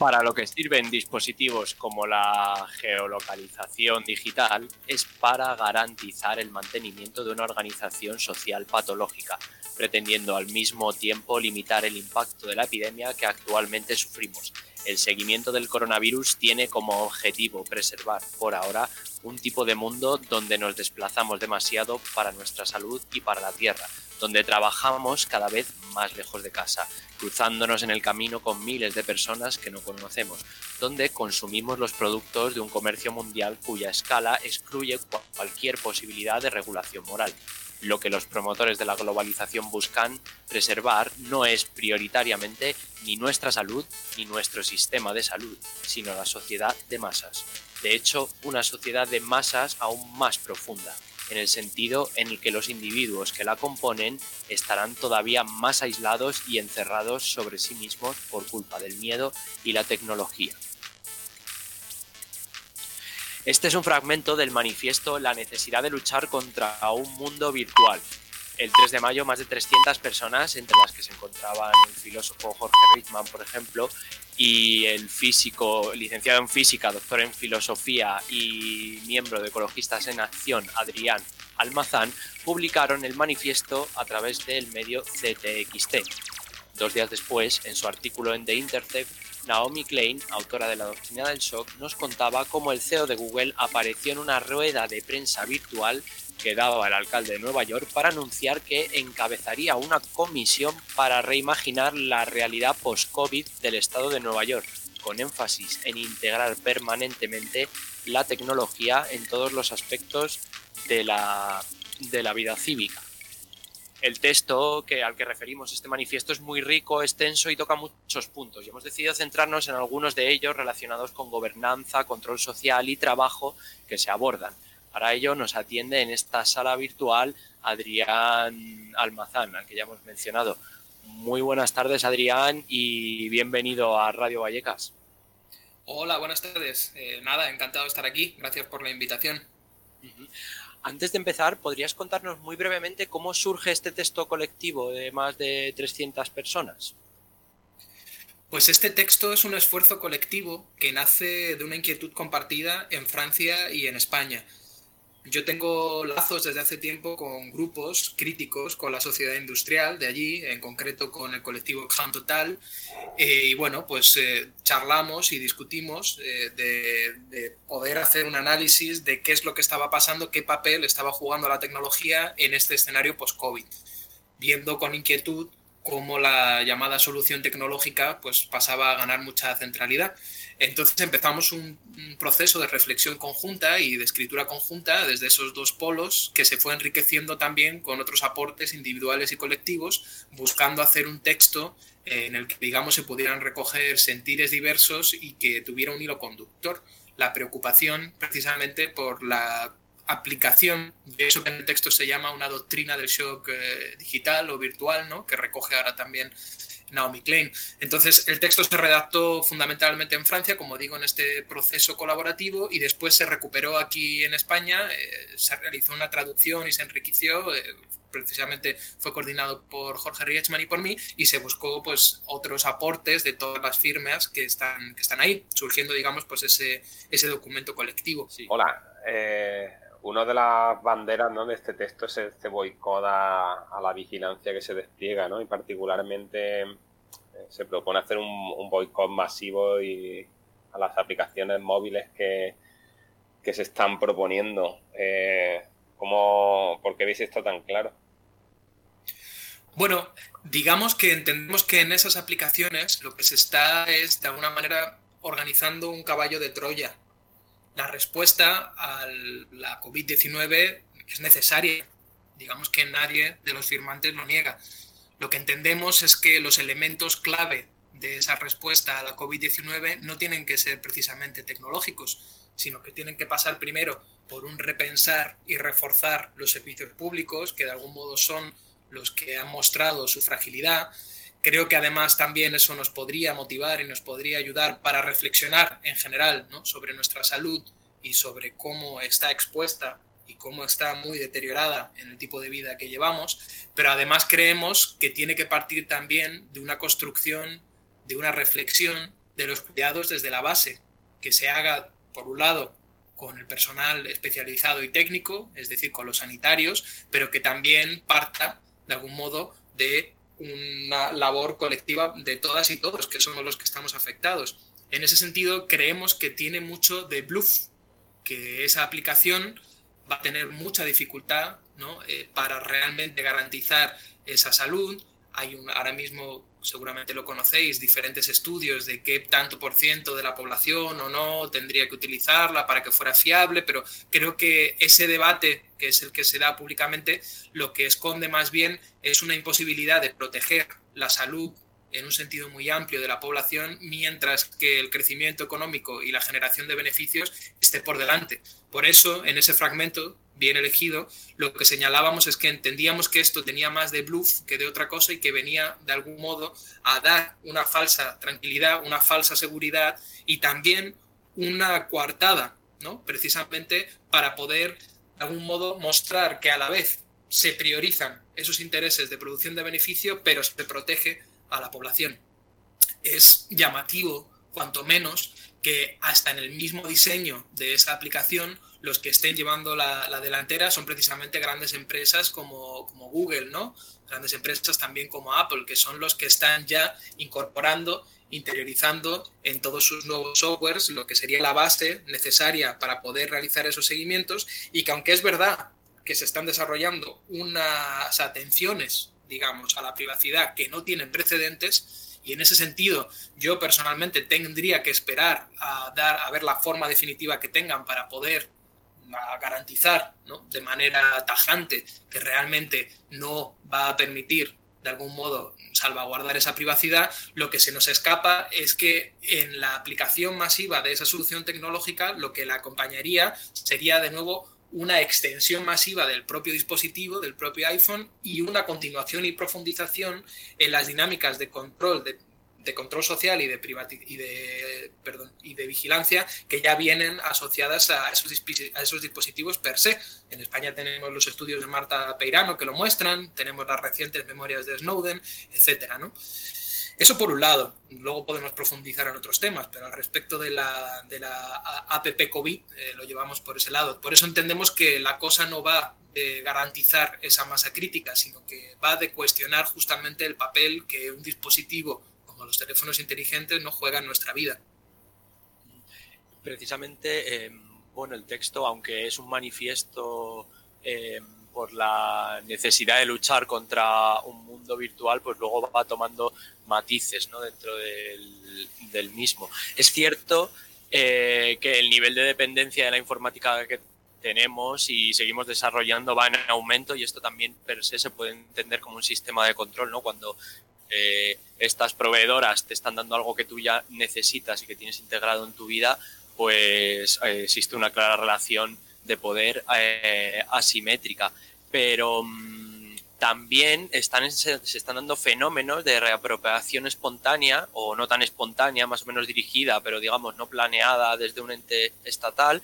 Para lo que sirven dispositivos como la geolocalización digital es para garantizar el mantenimiento de una organización social patológica, pretendiendo al mismo tiempo limitar el impacto de la epidemia que actualmente sufrimos. El seguimiento del coronavirus tiene como objetivo preservar, por ahora, un tipo de mundo donde nos desplazamos demasiado para nuestra salud y para la Tierra, donde trabajamos cada vez más lejos de casa, cruzándonos en el camino con miles de personas que no conocemos, donde consumimos los productos de un comercio mundial cuya escala excluye cualquier posibilidad de regulación moral. Lo que los promotores de la globalización buscan preservar no es prioritariamente ni nuestra salud ni nuestro sistema de salud, sino la sociedad de masas. De hecho, una sociedad de masas aún más profunda, en el sentido en el que los individuos que la componen estarán todavía más aislados y encerrados sobre sí mismos por culpa del miedo y la tecnología. Este es un fragmento del manifiesto La necesidad de luchar contra un mundo virtual. El 3 de mayo, más de 300 personas, entre las que se encontraban el filósofo Jorge Richman, por ejemplo, y el físico, licenciado en física, doctor en filosofía y miembro de Ecologistas en Acción, Adrián Almazán, publicaron el manifiesto a través del medio CTXT. 2 días después, en su artículo en The Intercept, Naomi Klein, autora de La doctrina del shock, nos contaba cómo el CEO de Google apareció en una rueda de prensa virtual que daba el alcalde de Nueva York para anunciar que encabezaría una comisión para reimaginar la realidad post-COVID del estado de Nueva York, con énfasis en integrar permanentemente la tecnología en todos los aspectos de la vida cívica. El texto al que referimos este manifiesto es muy rico, extenso y toca muchos puntos, y hemos decidido centrarnos en algunos de ellos relacionados con gobernanza, control social y trabajo que se abordan. Para ello nos atiende en esta sala virtual Adrián Almazán, al que ya hemos mencionado. Muy buenas tardes, Adrián, y bienvenido a Radio Vallecas. Hola, buenas tardes. Nada, encantado de estar aquí. Gracias por la invitación. Antes de empezar, ¿podrías contarnos muy brevemente cómo surge este texto colectivo de más de 300 personas? Pues este texto es un esfuerzo colectivo que nace de una inquietud compartida en Francia y en España. Yo tengo lazos desde hace tiempo con grupos críticos con la sociedad industrial de allí, en concreto con el colectivo Exam Total, y bueno, pues charlamos y discutimos de poder hacer un análisis de qué es lo que estaba pasando, qué papel estaba jugando la tecnología en este escenario post-COVID, viendo con inquietud cómo la llamada solución tecnológica pues pasaba a ganar mucha centralidad. Entonces empezamos un proceso de reflexión conjunta y de escritura conjunta desde esos dos polos que se fue enriqueciendo también con otros aportes individuales y colectivos, buscando hacer un texto en el que, digamos, se pudieran recoger sentires diversos y que tuviera un hilo conductor. La preocupación precisamente por la aplicación de eso que en el texto se llama una doctrina del shock digital o virtual, ¿no?, que recoge ahora también Naomi Klein. Entonces, el texto se redactó fundamentalmente en Francia, como digo, en este proceso colaborativo, y después se recuperó aquí en España, se realizó una traducción y se enriqueció, precisamente fue coordinado por Jorge Richman y por mí, y se buscó pues otros aportes de todas las firmas que están ahí, surgiendo, digamos, pues ese documento colectivo. Sí. Hola, una de las banderas, ¿no?, de este texto es este boicot a la vigilancia que se despliega, ¿no?, y particularmente se propone hacer un boicot masivo y a las aplicaciones móviles que se están proponiendo. ¿Por qué veis esto tan claro? Bueno, digamos que entendemos que en esas aplicaciones lo que se está es, de alguna manera, organizando un caballo de Troya. La respuesta a la COVID-19 es necesaria. Digamos que nadie de los firmantes lo niega. Lo que entendemos es que los elementos clave de esa respuesta a la COVID-19 no tienen que ser precisamente tecnológicos, sino que tienen que pasar primero por un repensar y reforzar los servicios públicos, que de algún modo son los que han mostrado su fragilidad. Creo que además también eso nos podría motivar y nos podría ayudar para reflexionar en general, ¿no?, sobre nuestra salud y sobre cómo está expuesta y cómo está muy deteriorada en el tipo de vida que llevamos, pero además creemos que tiene que partir también de una construcción, de una reflexión de los cuidados desde la base, que se haga, por un lado, con el personal especializado y técnico, es decir, con los sanitarios, pero que también parta, de algún modo, de una labor colectiva de todas y todos, que somos los que estamos afectados. En ese sentido, creemos que tiene mucho de bluff, que esa aplicación va a tener mucha dificultad, ¿no? Para realmente garantizar esa salud. Hay ahora mismo, seguramente lo conocéis, diferentes estudios de qué tanto por ciento de la población o no tendría que utilizarla para que fuera fiable, pero creo que ese debate, que es el que se da públicamente, lo que esconde más bien es una imposibilidad de proteger la salud en un sentido muy amplio de la población, mientras que el crecimiento económico y la generación de beneficios esté por delante. Por eso, en ese fragmento bien elegido, lo que señalábamos es que entendíamos que esto tenía más de bluff que de otra cosa y que venía, de algún modo, a dar una falsa tranquilidad, una falsa seguridad y también una coartada, ¿no? Precisamente para poder, de algún modo, mostrar que a la vez se priorizan esos intereses de producción de beneficio, pero se protege a la población. Es llamativo, cuanto menos, que hasta en el mismo diseño de esa aplicación los que estén llevando la delantera son precisamente grandes empresas como Google, ¿no? Grandes empresas también como Apple, que son los que están ya incorporando, interiorizando en todos sus nuevos softwares lo que sería la base necesaria para poder realizar esos seguimientos, y que aunque es verdad que se están desarrollando unas atenciones, digamos, a la privacidad que no tienen precedentes, y en ese sentido yo personalmente tendría que esperar a ver la forma definitiva que tengan para poder garantizar, ¿no?, de manera tajante que realmente no va a permitir de algún modo salvaguardar esa privacidad. Lo que se nos escapa es que en la aplicación masiva de esa solución tecnológica lo que la acompañaría sería de nuevo una extensión masiva del propio dispositivo, del propio iPhone, y una continuación y profundización en las dinámicas de control, de control social y de vigilancia que ya vienen asociadas a esos dispositivos per se. En España tenemos los estudios de Marta Peirano que lo muestran, tenemos las recientes memorias de Snowden, etcétera, ¿no? Eso por un lado. Luego podemos profundizar en otros temas, pero al respecto de la APP COVID lo llevamos por ese lado. Por eso entendemos que la cosa no va de garantizar esa masa crítica, sino que va de cuestionar justamente el papel que un dispositivo como los teléfonos inteligentes no juega en nuestra vida. Precisamente, el texto, aunque es un manifiesto por la necesidad de luchar contra un mundo virtual, pues luego va tomando matices, ¿no?, dentro del mismo. Es cierto que el nivel de dependencia de la informática que tenemos y seguimos desarrollando va en aumento, y esto también per se puede entender como un sistema de control, ¿no? Cuando estas proveedoras te están dando algo que tú ya necesitas y que tienes integrado en tu vida, pues existe una clara relación de poder asimétrica. Pero también se están dando fenómenos de reapropiación espontánea, o no tan espontánea, más o menos dirigida, pero digamos no planeada desde un ente estatal,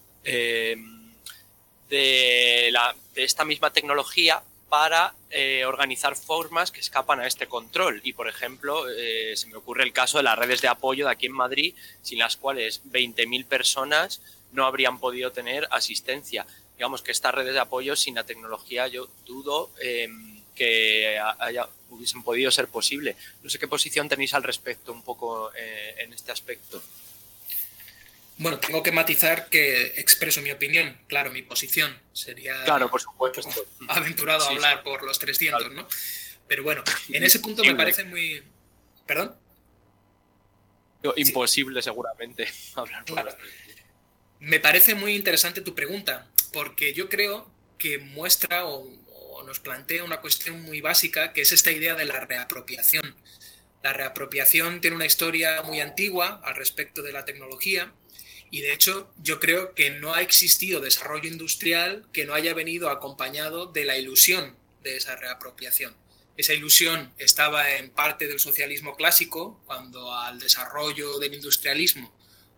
de esta misma tecnología para organizar formas que escapan a este control. Y, por ejemplo, se me ocurre el caso de las redes de apoyo de aquí en Madrid, sin las cuales 20.000 personas no habrían podido tener asistencia. Digamos que estas redes de apoyo sin la tecnología yo dudo que hubiesen podido ser posible. No sé qué posición tenéis al respecto un poco en este aspecto. Bueno, tengo que matizar que expreso mi opinión, claro, mi posición. Sería, claro, por supuesto, aventurado a hablar por los 300, claro, ¿no? Pero bueno, en ese punto me parece muy... ¿Perdón? Imposible, seguramente, hablar por los 300. Me parece muy interesante tu pregunta, porque yo creo que muestra o nos plantea una cuestión muy básica, que es esta idea de la reapropiación. La reapropiación tiene una historia muy antigua al respecto de la tecnología, y de hecho yo creo que no ha existido desarrollo industrial que no haya venido acompañado de la ilusión de esa reapropiación. Esa ilusión estaba en parte del socialismo clásico, cuando al desarrollo del industrialismo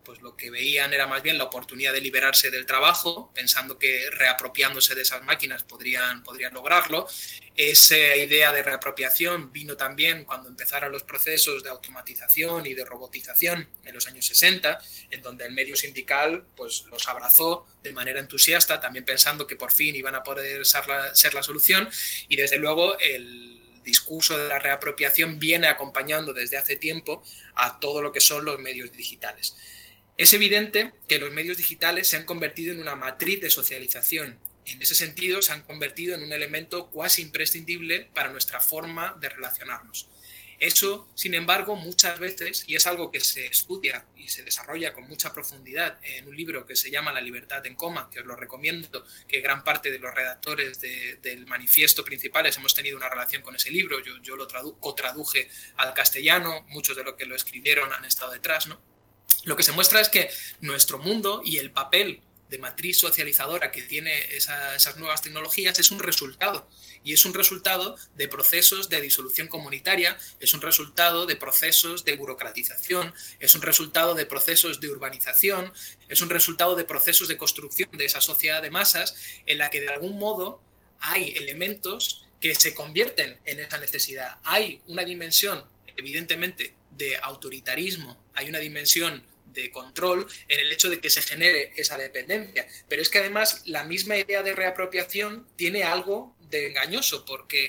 pues lo que veían era más bien la oportunidad de liberarse del trabajo, pensando que reapropiándose de esas máquinas podrían lograrlo. Esa idea de reapropiación vino también cuando empezaron los procesos de automatización y de robotización en los años 60, en donde el medio sindical pues los abrazó de manera entusiasta, también pensando que por fin iban a poder ser la solución, y desde luego el discurso de la reapropiación viene acompañando desde hace tiempo a todo lo que son los medios digitales. Es evidente que los medios digitales se han convertido en una matriz de socialización. En ese sentido, se han convertido en un elemento cuasi imprescindible para nuestra forma de relacionarnos. Eso, sin embargo, muchas veces, y es algo que se estudia y se desarrolla con mucha profundidad en un libro que se llama La libertad en coma, que os lo recomiendo, que gran parte de los redactores del manifiesto principales hemos tenido una relación con ese libro. Yo lo traduje al castellano, muchos de los que lo escribieron han estado detrás, ¿no? Lo que se muestra es que nuestro mundo y el papel de matriz socializadora que tiene esas nuevas tecnologías es un resultado, y es un resultado de procesos de disolución comunitaria, es un resultado de procesos de burocratización, es un resultado de procesos de urbanización, es un resultado de procesos de construcción de esa sociedad de masas en la que de algún modo hay elementos que se convierten en esa necesidad. Hay una dimensión, evidentemente, de autoritarismo, hay una dimensión de control en el hecho de que se genere esa dependencia. Pero es que además la misma idea de reapropiación tiene algo de engañoso, porque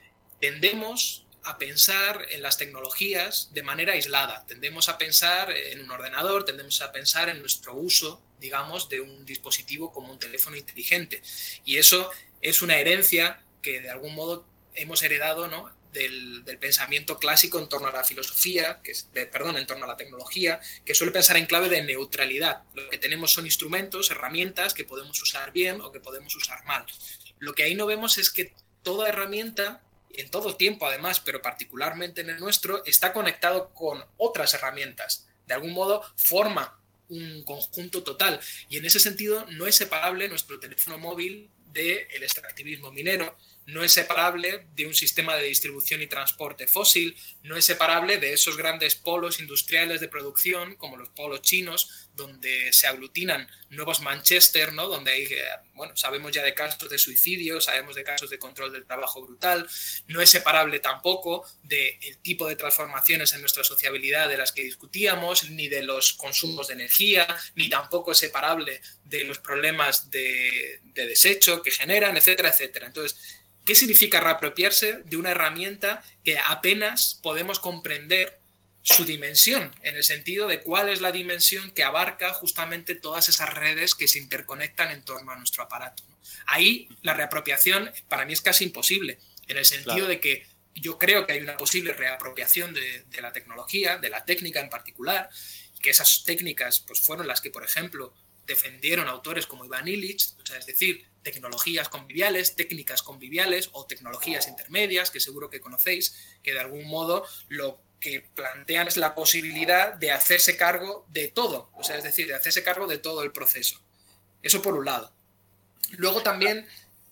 tendemos a pensar en las tecnologías de manera aislada, tendemos a pensar en un ordenador, tendemos a pensar en nuestro uso, digamos, de un dispositivo como un teléfono inteligente. Y eso es una herencia que de algún modo hemos heredado, ¿no?, del pensamiento clásico en torno a la filosofía, en torno a la tecnología, que suele pensar en clave de neutralidad. Lo que tenemos son instrumentos, herramientas que podemos usar bien o que podemos usar mal. Lo que ahí no vemos es que toda herramienta, en todo tiempo además, pero particularmente en el nuestro, está conectado con otras herramientas. De algún modo forma un conjunto total, y en ese sentido no es separable nuestro teléfono móvil del extractivismo minero, no es separable de un sistema de distribución y transporte fósil, no es separable de esos grandes polos industriales de producción como los polos chinos, donde se aglutinan nuevos Manchester, ¿no?, donde hay, sabemos ya de casos de suicidios, sabemos de casos de control del trabajo brutal. No es separable tampoco del tipo de transformaciones en nuestra sociabilidad de las que discutíamos, ni de los consumos de energía, ni tampoco es separable de los problemas de desecho que generan, etcétera, etcétera. Entonces, ¿qué significa reapropiarse de una herramienta que apenas podemos comprender su dimensión, en el sentido de cuál es la dimensión que abarca justamente todas esas redes que se interconectan en torno a nuestro aparato, ¿no? Ahí la reapropiación para mí es casi imposible, en el sentido de que yo creo que hay una posible reapropiación de la tecnología, de la técnica en particular, que esas técnicas pues fueron las que, por ejemplo, defendieron autores como Ivan Illich, o sea, es decir, tecnologías conviviales, técnicas conviviales o tecnologías intermedias, que seguro que conocéis, que de algún modo lo que plantean es la posibilidad de hacerse cargo de todo, o sea, es decir, de hacerse cargo de todo el proceso. Eso por un lado. Luego también,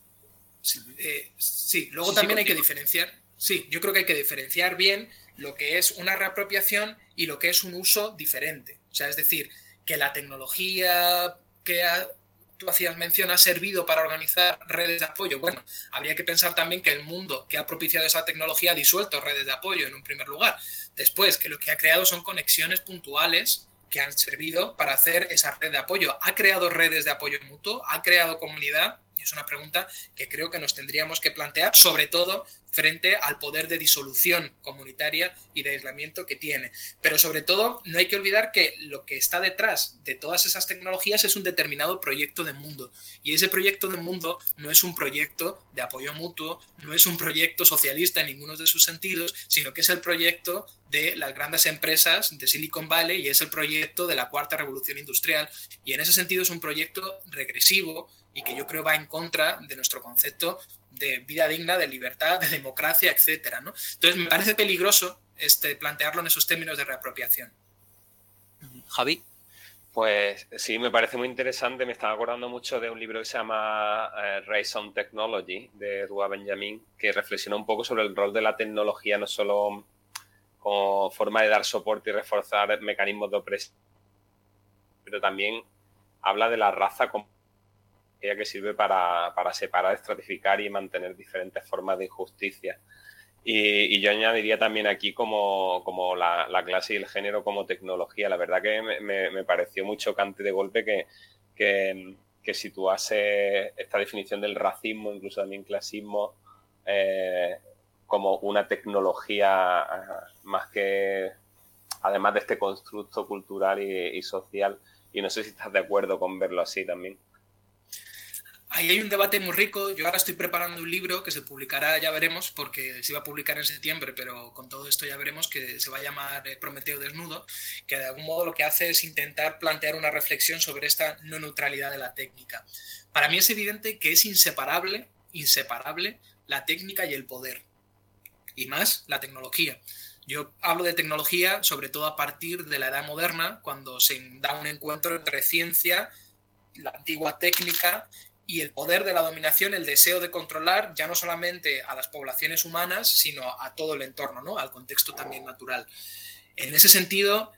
también hay que diferenciar, yo creo que hay que diferenciar bien lo que es una reapropiación y lo que es un uso diferente. O sea, es decir, que la tecnología que tú hacías mención ha servido para organizar redes de apoyo. Bueno, habría que pensar también que el mundo que ha propiciado esa tecnología ha disuelto redes de apoyo en un primer lugar. Después, que lo que ha creado son conexiones puntuales que han servido para hacer esa red de apoyo. ¿Ha creado redes de apoyo mutuo? ¿Ha creado comunidad? Y es una pregunta que creo que nos tendríamos que plantear, sobre todo frente al poder de disolución comunitaria y de aislamiento que tiene. Pero sobre todo, no hay que olvidar que lo que está detrás de todas esas tecnologías es un determinado proyecto de mundo. Y ese proyecto de mundo no es un proyecto de apoyo mutuo, no es un proyecto socialista en ninguno de sus sentidos, sino que es el proyecto de las grandes empresas de Silicon Valley y es el proyecto de la cuarta revolución industrial. Y en ese sentido es un proyecto regresivo y que yo creo va en contra de nuestro concepto de vida digna, de libertad, de democracia, etcétera, ¿no? Entonces me parece peligroso plantearlo en esos términos de reapropiación. Javi. Pues sí, me parece muy interesante. Me estaba acordando mucho de un libro que se llama Race on Technology, de Edouard Benjamin, que reflexiona un poco sobre el rol de la tecnología, no solo como forma de dar soporte y reforzar mecanismos de opresión, pero también habla de la raza como que sirve para separar, estratificar y mantener diferentes formas de injusticia. Y yo añadiría también aquí como la clase y el género como tecnología. La verdad que me pareció muy chocante de golpe que situase esta definición del racismo, incluso también clasismo, como una tecnología más que, además de este constructo cultural y social. Y no sé si estás de acuerdo con verlo así también. Ahí hay un debate muy rico. Yo ahora estoy preparando un libro que se publicará, ya veremos, porque se iba a publicar en septiembre, pero con todo esto ya veremos, que se va a llamar Prometeo Desnudo, que de algún modo lo que hace es intentar plantear una reflexión sobre esta no neutralidad de la técnica. Para mí es evidente que es inseparable la técnica y el poder, y más la tecnología. Yo hablo de tecnología sobre todo a partir de la Edad Moderna, cuando se da un encuentro entre ciencia, la antigua técnica y el poder de la dominación, el deseo de controlar ya no solamente a las poblaciones humanas, sino a todo el entorno, ¿no? Al contexto también natural. En ese sentido,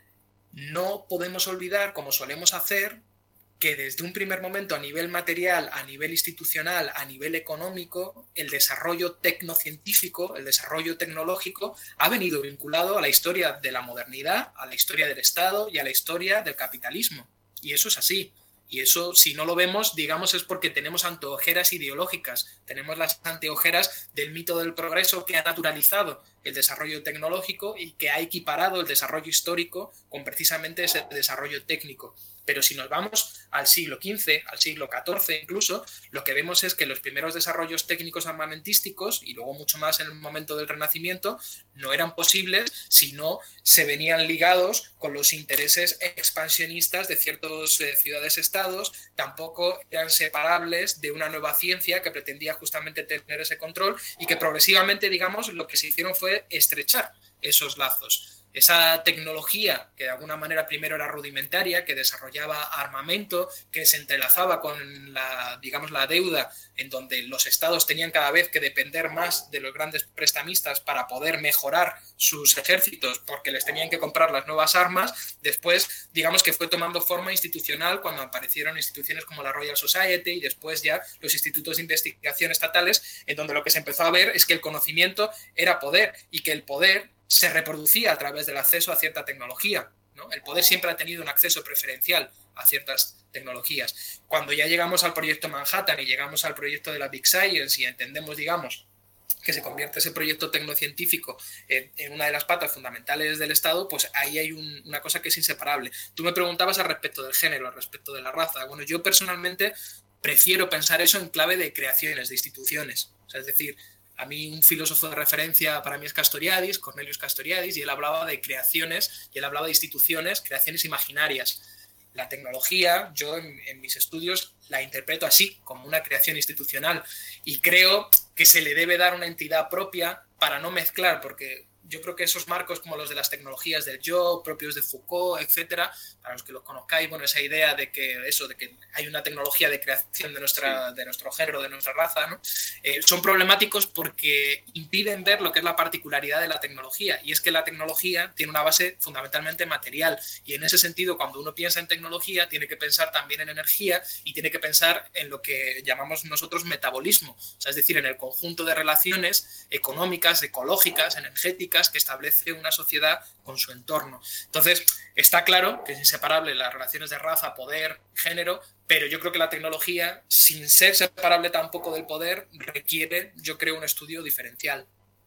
no podemos olvidar, como solemos hacer, que desde un primer momento a nivel material, a nivel institucional, a nivel económico, el desarrollo tecnocientífico, el desarrollo tecnológico ha venido vinculado a la historia de la modernidad, a la historia del Estado y a la historia del capitalismo. Y eso es así. Y eso, si no lo vemos, digamos, es porque tenemos anteojeras ideológicas. Tenemos las anteojeras del mito del progreso que ha naturalizado el desarrollo tecnológico y que ha equiparado el desarrollo histórico con precisamente ese desarrollo técnico. Pero si nos vamos al siglo XV, al siglo XIV incluso, lo que vemos es que los primeros desarrollos técnicos armamentísticos, y luego mucho más en el momento del Renacimiento, no eran posibles si no se venían ligados con los intereses expansionistas de ciertas ciudades-estados, tampoco eran separables de una nueva ciencia que pretendía justamente tener ese control y que progresivamente, digamos, lo que se hicieron fue estrechar esos lazos. Esa tecnología que de alguna manera primero era rudimentaria, que desarrollaba armamento, que se entrelazaba con la deuda, en donde los estados tenían cada vez que depender más de los grandes prestamistas para poder mejorar sus ejércitos porque les tenían que comprar las nuevas armas. Después, digamos que fue tomando forma institucional cuando aparecieron instituciones como la Royal Society y después ya los institutos de investigación estatales, en donde lo que se empezó a ver es que el conocimiento era poder y que el poder se reproducía a través del acceso a cierta tecnología, ¿no? El poder siempre ha tenido un acceso preferencial a ciertas tecnologías. Cuando ya llegamos al proyecto Manhattan y llegamos al proyecto de la Big Science y entendemos, digamos, que se convierte ese proyecto tecnocientífico en una de las patas fundamentales del Estado, pues ahí hay una cosa que es inseparable. Tú me preguntabas al respecto del género, al respecto de la raza. Bueno, yo personalmente prefiero pensar eso en clave de creaciones, de instituciones. O sea, es decir, a mí un filósofo de referencia para mí es Castoriadis, Cornelius Castoriadis, y él hablaba de creaciones, y él hablaba de instituciones, creaciones imaginarias. La tecnología, yo en mis estudios la interpreto así, como una creación institucional, y creo que se le debe dar una entidad propia para no mezclar, porque yo creo que esos marcos como los de las tecnologías del yo, propios de Foucault, etcétera, para los que los conozcáis, bueno, esa idea de que hay una tecnología de creación de nuestro género, de nuestra raza, ¿no? Son problemáticos porque impiden ver lo que es la particularidad de la tecnología, y es que la tecnología tiene una base fundamentalmente material, y en ese sentido, cuando uno piensa en tecnología, tiene que pensar también en energía y tiene que pensar en lo que llamamos nosotros metabolismo, o sea, es decir, en el conjunto de relaciones económicas, ecológicas, energéticas, que establece una sociedad con su entorno. Entonces, está claro que es inseparable las relaciones de raza, poder, género, pero yo creo que la tecnología, sin ser separable tampoco del poder, requiere, yo creo, un estudio diferencial.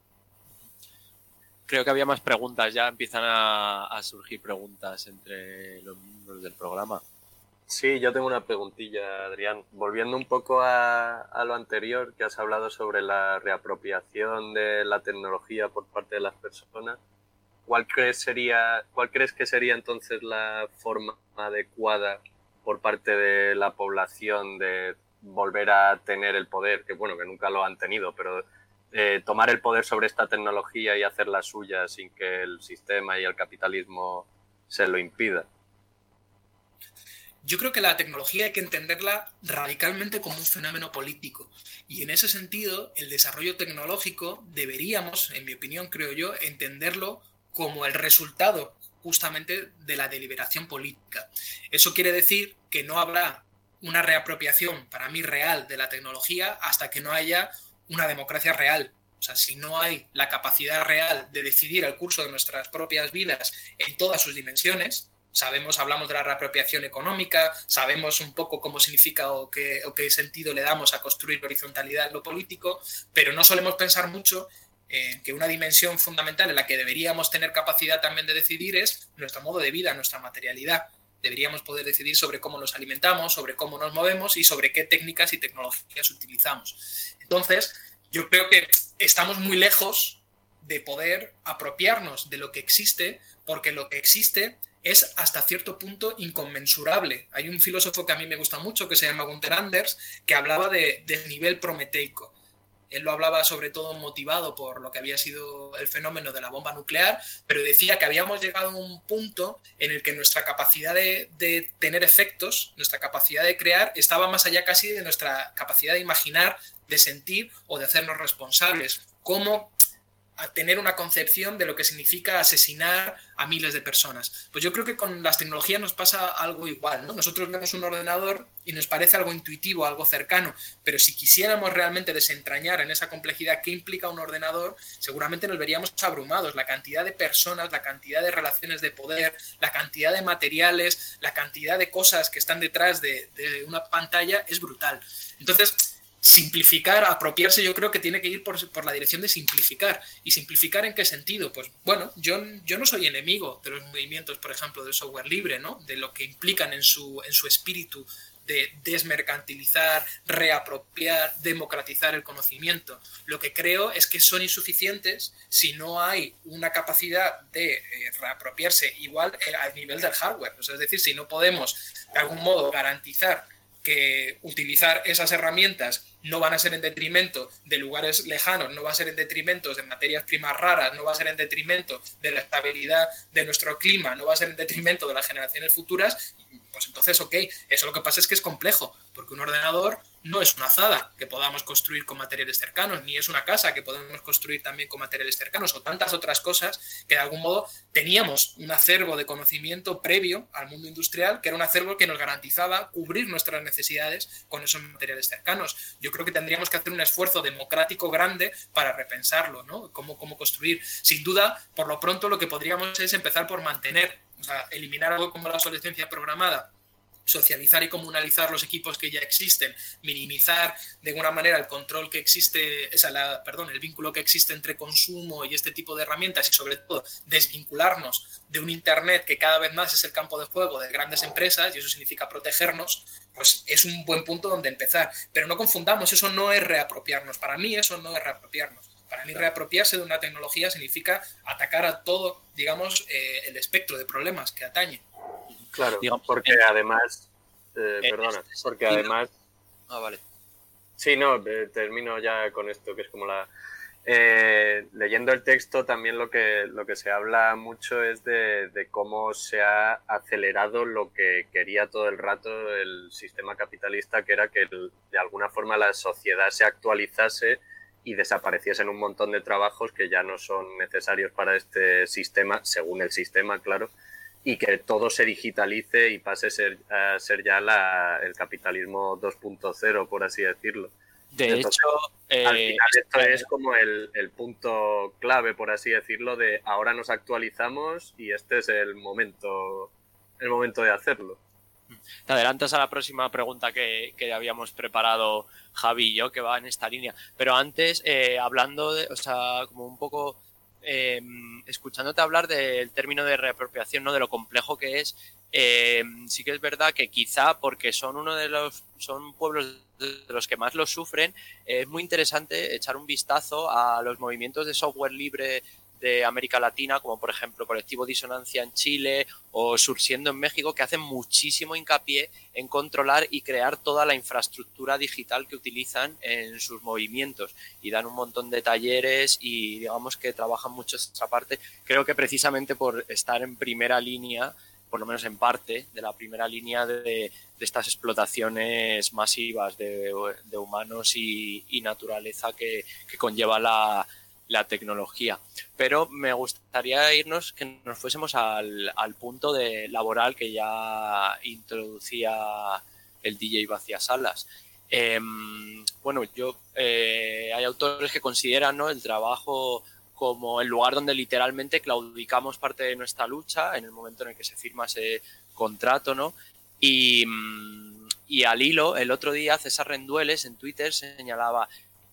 Creo que había más preguntas, ya empiezan a surgir preguntas entre los miembros del programa. Sí, yo tengo una preguntilla, Adrián. Volviendo un poco a lo anterior, que has hablado sobre la reapropiación de la tecnología por parte de las personas, ¿cuál crees que sería entonces la forma adecuada por parte de la población de volver a tener el poder? Que bueno, que nunca lo han tenido, pero tomar el poder sobre esta tecnología y hacerla suya sin que el sistema y el capitalismo se lo impida. Yo creo que la tecnología hay que entenderla radicalmente como un fenómeno político, y en ese sentido el desarrollo tecnológico deberíamos, en mi opinión creo yo, entenderlo como el resultado justamente de la deliberación política. Eso quiere decir que no habrá una reapropiación, para mí, real de la tecnología hasta que no haya una democracia real. O sea, si no hay la capacidad real de decidir el curso de nuestras propias vidas en todas sus dimensiones, hablamos de la reapropiación económica, sabemos un poco cómo significa o qué sentido le damos a construir horizontalidad en lo político, pero no solemos pensar mucho que una dimensión fundamental en la que deberíamos tener capacidad también de decidir es nuestro modo de vida, nuestra materialidad. Deberíamos poder decidir sobre cómo nos alimentamos, sobre cómo nos movemos y sobre qué técnicas y tecnologías utilizamos. Entonces, yo creo que estamos muy lejos de poder apropiarnos de lo que existe, porque lo que existe es hasta cierto punto inconmensurable. Hay un filósofo que a mí me gusta mucho, que se llama Gunther Anders, que hablaba del nivel prometeico. Él lo hablaba sobre todo motivado por lo que había sido el fenómeno de la bomba nuclear, pero decía que habíamos llegado a un punto en el que nuestra capacidad de tener efectos, nuestra capacidad de crear, estaba más allá casi de nuestra capacidad de imaginar, de sentir o de hacernos responsables. Cómo a tener una concepción de lo que significa asesinar a miles de personas. Pues yo creo que con las tecnologías nos pasa algo igual, ¿no? Nosotros vemos un ordenador y nos parece algo intuitivo, algo cercano, pero si quisiéramos realmente desentrañar en esa complejidad qué implica un ordenador, seguramente nos veríamos abrumados. La cantidad de personas, la cantidad de relaciones de poder, la cantidad de materiales, la cantidad de cosas que están detrás de una pantalla es brutal. Entonces, simplificar, apropiarse, yo creo que tiene que ir por la dirección de simplificar. ¿Y simplificar en qué sentido? Pues bueno, yo no soy enemigo de los movimientos, por ejemplo, del software libre, ¿no? De lo que implican en su espíritu de desmercantilizar, reapropiar, democratizar el conocimiento. Lo que creo es que son insuficientes si no hay una capacidad de reapropiarse igual al nivel del hardware. O sea, es decir, si no podemos de algún modo garantizar que utilizar esas herramientas no van a ser en detrimento de lugares lejanos, no va a ser en detrimento de materias primas raras, no va a ser en detrimento de la estabilidad de nuestro clima, no va a ser en detrimento de las generaciones futuras, pues entonces, ok, eso lo que pasa es que es complejo, porque un ordenador no es una azada que podamos construir con materiales cercanos, ni es una casa que podemos construir también con materiales cercanos, o tantas otras cosas que de algún modo teníamos un acervo de conocimiento previo al mundo industrial, que era un acervo que nos garantizaba cubrir nuestras necesidades con esos materiales cercanos. Yo creo que tendríamos que hacer un esfuerzo democrático grande para repensarlo, ¿no? Cómo construir. Sin duda, por lo pronto, lo que podríamos es empezar por mantener, o sea, eliminar algo como la obsolescencia programada, socializar y comunalizar los equipos que ya existen, minimizar de alguna manera el control que existe, el vínculo que existe entre consumo y este tipo de herramientas, y sobre todo desvincularnos de un Internet que cada vez más es el campo de juego de grandes empresas, y eso significa protegernos, pues es un buen punto donde empezar. Pero no confundamos, eso no es reapropiarnos. Para mí eso no es reapropiarnos. Para mí reapropiarse de una tecnología significa atacar a todo, digamos, el espectro de problemas que atañe. Claro, porque además... porque además... Ah, vale. Sí, no, termino ya con esto, que es como la... leyendo el texto también lo que se habla mucho es de cómo se ha acelerado lo que quería todo el rato el sistema capitalista, que era que de alguna forma la sociedad se actualizase y desapareciesen un montón de trabajos que ya no son necesarios para este sistema, según el sistema, claro, y que todo se digitalice y pase a ser ya el capitalismo 2.0, por así decirlo. Entonces, al final esto es como el punto clave, por así decirlo, de ahora nos actualizamos y este es el momento de hacerlo. Te adelantas a la próxima pregunta que habíamos preparado Javi y yo, que va en esta línea. Pero antes, hablando de, o sea, como un poco escuchándote hablar del término de reapropiación, ¿no? De lo complejo que es, sí que es verdad que quizá porque son pueblos de los que más lo sufren, es muy interesante echar un vistazo a los movimientos de software libre de América Latina, como por ejemplo Colectivo Disonancia en Chile o Sursiendo en México, que hacen muchísimo hincapié en controlar y crear toda la infraestructura digital que utilizan en sus movimientos, y dan un montón de talleres y digamos que trabajan mucho esta parte. Creo que precisamente por estar en primera línea, por lo menos en parte de la primera línea de estas explotaciones masivas de humanos y naturaleza que conlleva la tecnología. Pero me gustaría irnos, que nos fuésemos al punto de laboral que ya introducía el DJ Vacías Salas. Bueno, hay autores que consideran, ¿no?, el trabajo como el lugar donde literalmente claudicamos parte de nuestra lucha en el momento en el que se firma ese contrato, ¿no? Y al hilo, el otro día César Rendueles en Twitter señalaba: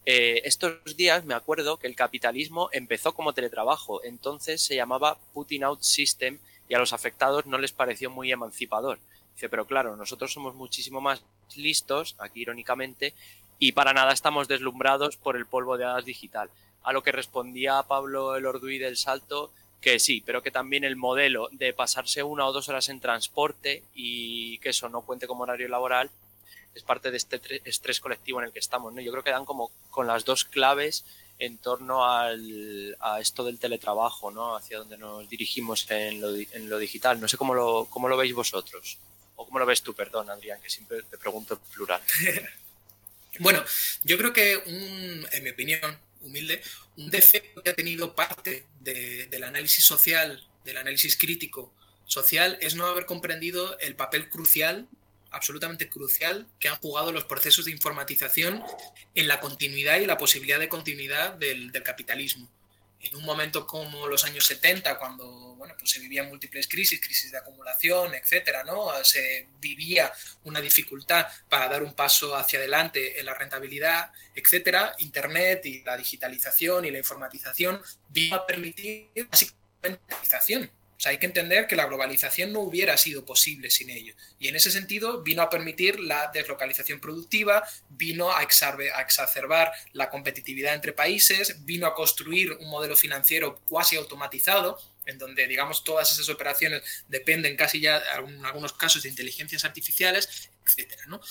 estos días me acuerdo que el capitalismo empezó como teletrabajo, entonces se llamaba Putting Out System y a los afectados no les pareció muy emancipador. Dice, pero claro, nosotros somos muchísimo más listos, aquí irónicamente, y para nada estamos deslumbrados por el polvo de hadas digital. A lo que respondía Pablo Elorduy del Salto que sí, pero que también el modelo de pasarse 1 o 2 horas en transporte y que eso no cuente como horario laboral es parte de este estrés colectivo en el que estamos, ¿no? Yo creo que dan como con las dos claves en torno a esto del teletrabajo, ¿no? Hacia donde nos dirigimos en lo digital. No sé cómo lo veis vosotros. O cómo lo ves tú, perdón, Adrián, que siempre te pregunto en plural. Bueno, yo creo que en mi opinión humilde, un defecto que ha tenido parte del análisis social, del análisis crítico social, es no haber comprendido el papel crucial, absolutamente crucial, que han jugado los procesos de informatización en la continuidad y la posibilidad de continuidad del capitalismo. En un momento como los años 70, cuando pues se vivían múltiples crisis de acumulación, etcétera, ¿no? Se vivía una dificultad para dar un paso hacia adelante en la rentabilidad, etcétera. Internet y la digitalización y la informatización vino a permitir básicamente la globalización. O sea, hay que entender que la globalización no hubiera sido posible sin ello. Y en ese sentido vino a permitir la deslocalización productiva, vino a exacerbar la competitividad entre países, vino a construir un modelo financiero cuasi automatizado, en donde, digamos, todas esas operaciones dependen casi ya, en algunos casos, de inteligencias artificiales, etcétera, ¿no?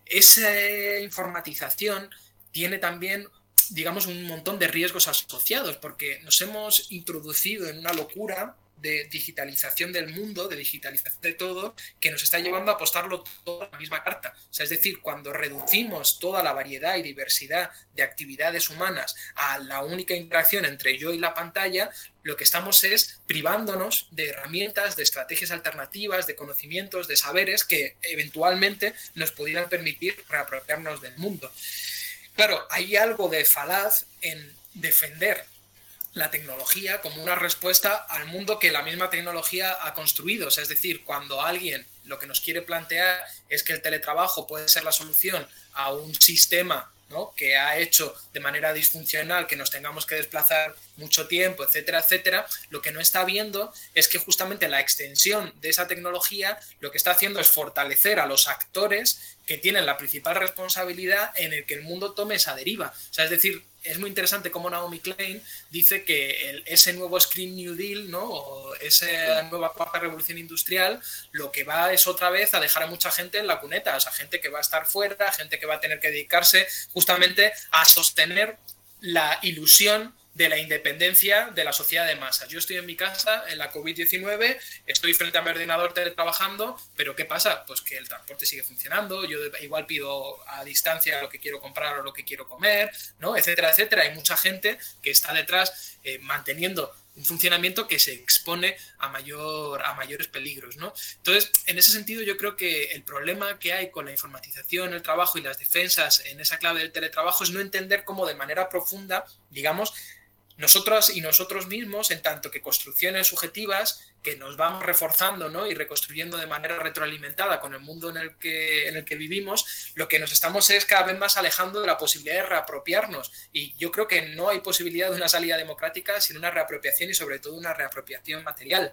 Esa informatización tiene también, digamos, un montón de riesgos asociados, porque nos hemos introducido en una locura de digitalización del mundo, de digitalización de todo, que nos está llevando a apostarlo todo a la misma carta. O sea, es decir, cuando reducimos toda la variedad y diversidad de actividades humanas a la única interacción entre yo y la pantalla, lo que estamos es privándonos de herramientas, de estrategias alternativas, de conocimientos, de saberes que eventualmente nos pudieran permitir reapropiarnos del mundo. Claro, hay algo de falaz en defender la tecnología como una respuesta al mundo que la misma tecnología ha construido. O sea, es decir, cuando alguien lo que nos quiere plantear es que el teletrabajo puede ser la solución a un sistema, ¿no?, que ha hecho de manera disfuncional que nos tengamos que desplazar mucho tiempo, etcétera, etcétera, lo que no está viendo es que justamente la extensión de esa tecnología lo que está haciendo es fortalecer a los actores que tienen la principal responsabilidad en el que el mundo tome esa deriva. O sea, es decir, es muy interesante cómo Naomi Klein dice que ese nuevo Green New Deal, ¿no?, o esa nueva cuarta revolución industrial, lo que va es otra vez a dejar a mucha gente en la cuneta, o sea, gente que va a estar fuera, gente que va a tener que dedicarse justamente a sostener la ilusión de la independencia de la sociedad de masas. Yo estoy en mi casa en la COVID-19, estoy frente a mi ordenador teletrabajando, pero ¿qué pasa? Pues que el transporte sigue funcionando, yo igual pido a distancia lo que quiero comprar o lo que quiero comer, ¿no?, etcétera, etcétera. Hay mucha gente que está detrás manteniendo un funcionamiento que se expone a mayores peligros, ¿no? Entonces, en ese sentido, yo creo que el problema que hay con la informatización, el trabajo y las defensas en esa clave del teletrabajo es no entender cómo de manera profunda, digamos, nosotros y nosotros mismos, en tanto que construcciones subjetivas que nos vamos reforzando, ¿no?, y reconstruyendo de manera retroalimentada con el mundo en el que vivimos, lo que nos estamos es cada vez más alejando de la posibilidad de reapropiarnos. Y yo creo que no hay posibilidad de una salida democrática sin una reapropiación y sobre todo una reapropiación material.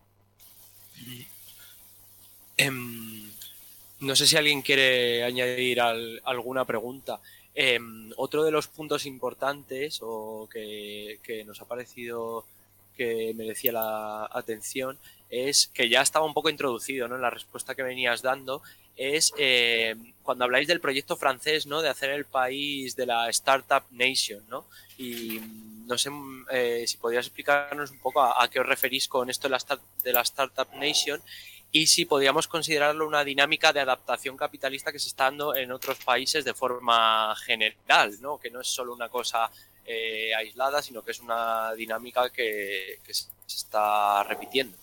No sé si alguien quiere añadir alguna pregunta. Otro de los puntos importantes o que nos ha parecido que merecía la atención es que ya estaba un poco introducido, ¿no?, en la respuesta que venías dando, es cuando habláis del proyecto francés, ¿no?, de hacer el país de la Startup Nation, ¿no? Y no sé si podrías explicarnos un poco a qué os referís con esto de la Startup Nation y si podríamos considerarlo una dinámica de adaptación capitalista que se está dando en otros países de forma general, ¿no?, que no es solo una cosa aislada, sino que es una dinámica que se está repitiendo.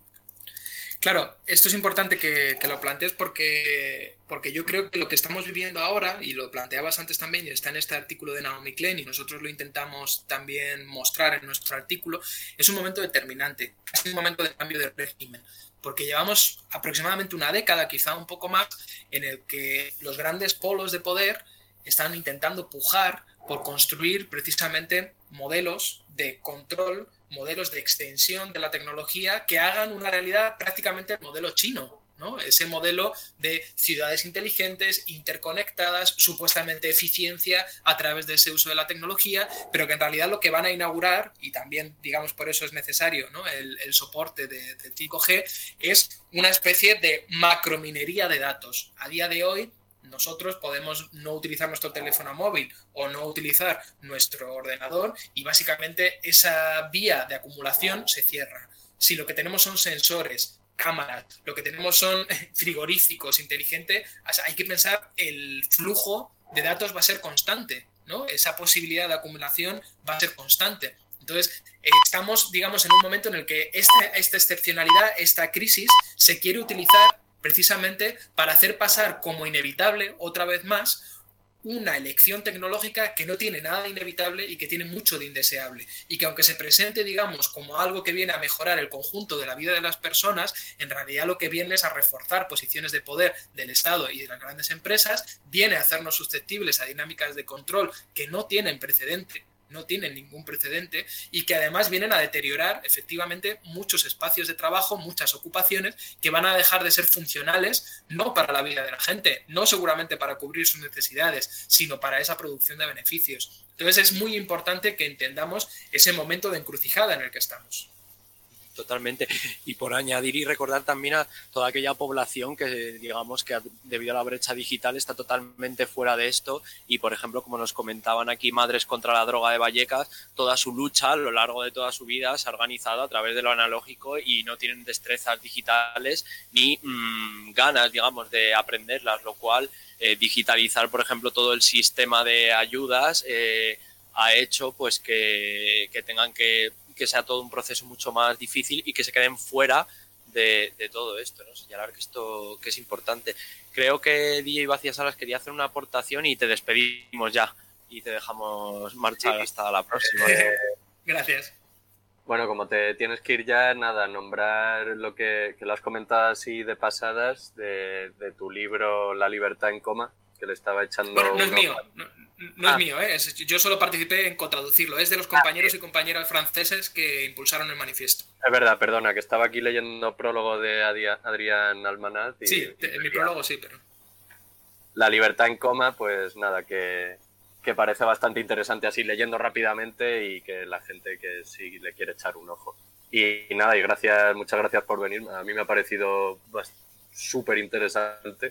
Claro, esto es importante que lo plantees porque yo creo que lo que estamos viviendo ahora, y lo planteabas antes también, y está en este artículo de Naomi Klein, y nosotros lo intentamos también mostrar en nuestro artículo, es un momento determinante, es un momento de cambio de régimen, porque llevamos aproximadamente una década, quizá un poco más, en el que los grandes polos de poder están intentando pujar por construir precisamente modelos de control, modelos de extensión de la tecnología que hagan una realidad prácticamente el modelo chino, ¿no? Ese modelo de ciudades inteligentes, interconectadas, supuestamente eficiencia a través de ese uso de la tecnología, pero que en realidad lo que van a inaugurar, y también, digamos, por eso es necesario, ¿no?, el soporte del 5G, es una especie de macrominería de datos. A día de hoy, nosotros podemos no utilizar nuestro teléfono móvil o no utilizar nuestro ordenador y básicamente esa vía de acumulación se cierra. Si lo que tenemos son sensores, cámaras, lo que tenemos son frigoríficos inteligentes, hay que pensar el flujo de datos va a ser constante, ¿no? Esa posibilidad de acumulación va a ser constante. Entonces, estamos, digamos, en un momento en el que esta excepcionalidad, esta crisis, se quiere utilizar precisamente para hacer pasar como inevitable, otra vez más, una elección tecnológica que no tiene nada de inevitable y que tiene mucho de indeseable. Y que aunque se presente, digamos, como algo que viene a mejorar el conjunto de la vida de las personas, en realidad lo que viene es a reforzar posiciones de poder del Estado y de las grandes empresas, viene a hacernos susceptibles a dinámicas de control que no tienen precedente, no tienen ningún precedente y que además vienen a deteriorar efectivamente muchos espacios de trabajo, muchas ocupaciones que van a dejar de ser funcionales no para la vida de la gente, no seguramente para cubrir sus necesidades, sino para esa producción de beneficios. Entonces es muy importante que entendamos ese momento de encrucijada en el que estamos. Totalmente. Y por añadir y recordar también a toda aquella población que, digamos, que debido a la brecha digital está totalmente fuera de esto y, por ejemplo, como nos comentaban aquí Madres contra la Droga de Vallecas, toda su lucha a lo largo de toda su vida se ha organizado a través de lo analógico y no tienen destrezas digitales ni ganas, digamos, de aprenderlas, lo cual digitalizar, por ejemplo, todo el sistema de ayudas ha hecho pues que tengan que sea todo un proceso mucho más difícil y que se queden fuera de todo esto, ¿no? Señalar que esto que es importante. Creo que DJ Vacías Salas quería hacer una aportación y te despedimos ya y te dejamos marchar hasta la próxima. Gracias. Bueno, como te tienes que ir ya, nada, nombrar lo que lo has comentado así de pasadas de tu libro La libertad en coma, que le estaba echando... Bueno, no es mío, no es mío, ¿eh? Yo solo participé en cotraducirlo, es de los compañeros y compañeras franceses que impulsaron el manifiesto. Es verdad, perdona, que estaba aquí leyendo prólogo de Adrián Almanaz. Y, sí, mi prólogo sí, pero... La libertad en coma, pues nada, que parece bastante interesante así leyendo rápidamente y que la gente que sí le quiere echar un ojo. Y nada, y muchas gracias por venir, a mí me ha parecido súper interesante.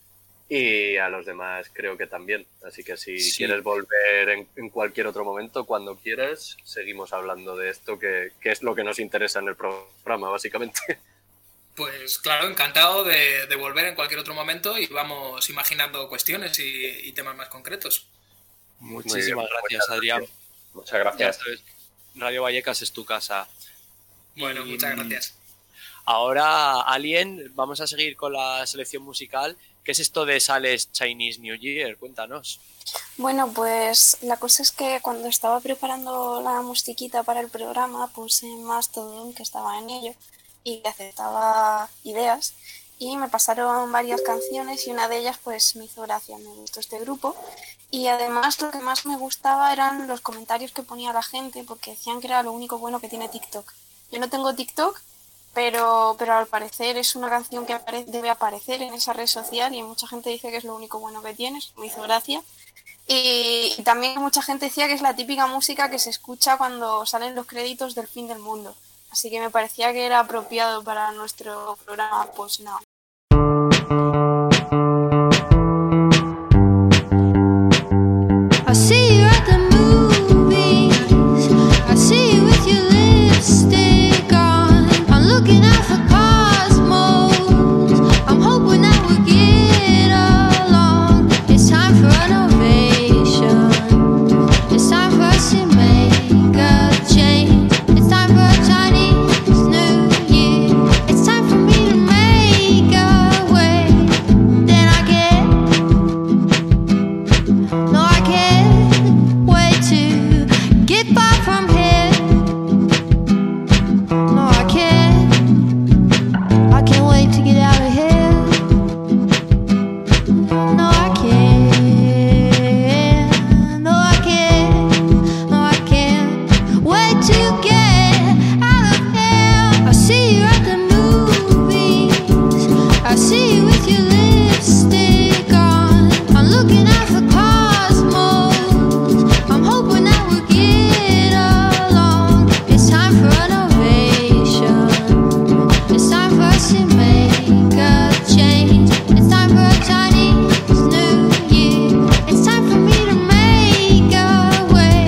Y a los demás creo que también. Así que si quieres volver en cualquier otro momento, cuando quieras, seguimos hablando de esto, que es lo que nos interesa en el programa, básicamente. Pues claro, encantado de volver en cualquier otro momento y vamos imaginando cuestiones y temas más concretos. Muchísimas gracias, Adrián. Muchas gracias. Radio Vallecas es tu casa. Bueno, muchas gracias. Ahora, Alien, vamos a seguir con la selección musical. ¿Qué es esto de Sales Chinese New Year? Cuéntanos. Bueno, pues la cosa es que cuando estaba preparando la musiquita para el programa puse en Mastodon, que estaba en ello, y aceptaba ideas, y me pasaron varias canciones y una de ellas pues me hizo gracia, me gustó este grupo. Y además lo que más me gustaba eran los comentarios que ponía la gente, porque decían que era lo único bueno que tiene TikTok. Yo no tengo TikTok, pero al parecer es una canción que debe aparecer en esa red social y mucha gente dice que es lo único bueno que tienes, me hizo gracia. Y también mucha gente decía que es la típica música que se escucha cuando salen los créditos del fin del mundo. Así que me parecía que era apropiado para nuestro programa Post Now. It's time for us to with your lipstick on. I'm looking at the cosmos. I'm hoping that we'll get along. It's time for an ovation. It's time for us to make a change. It's time for a Chinese New Year. It's time for me to make a way.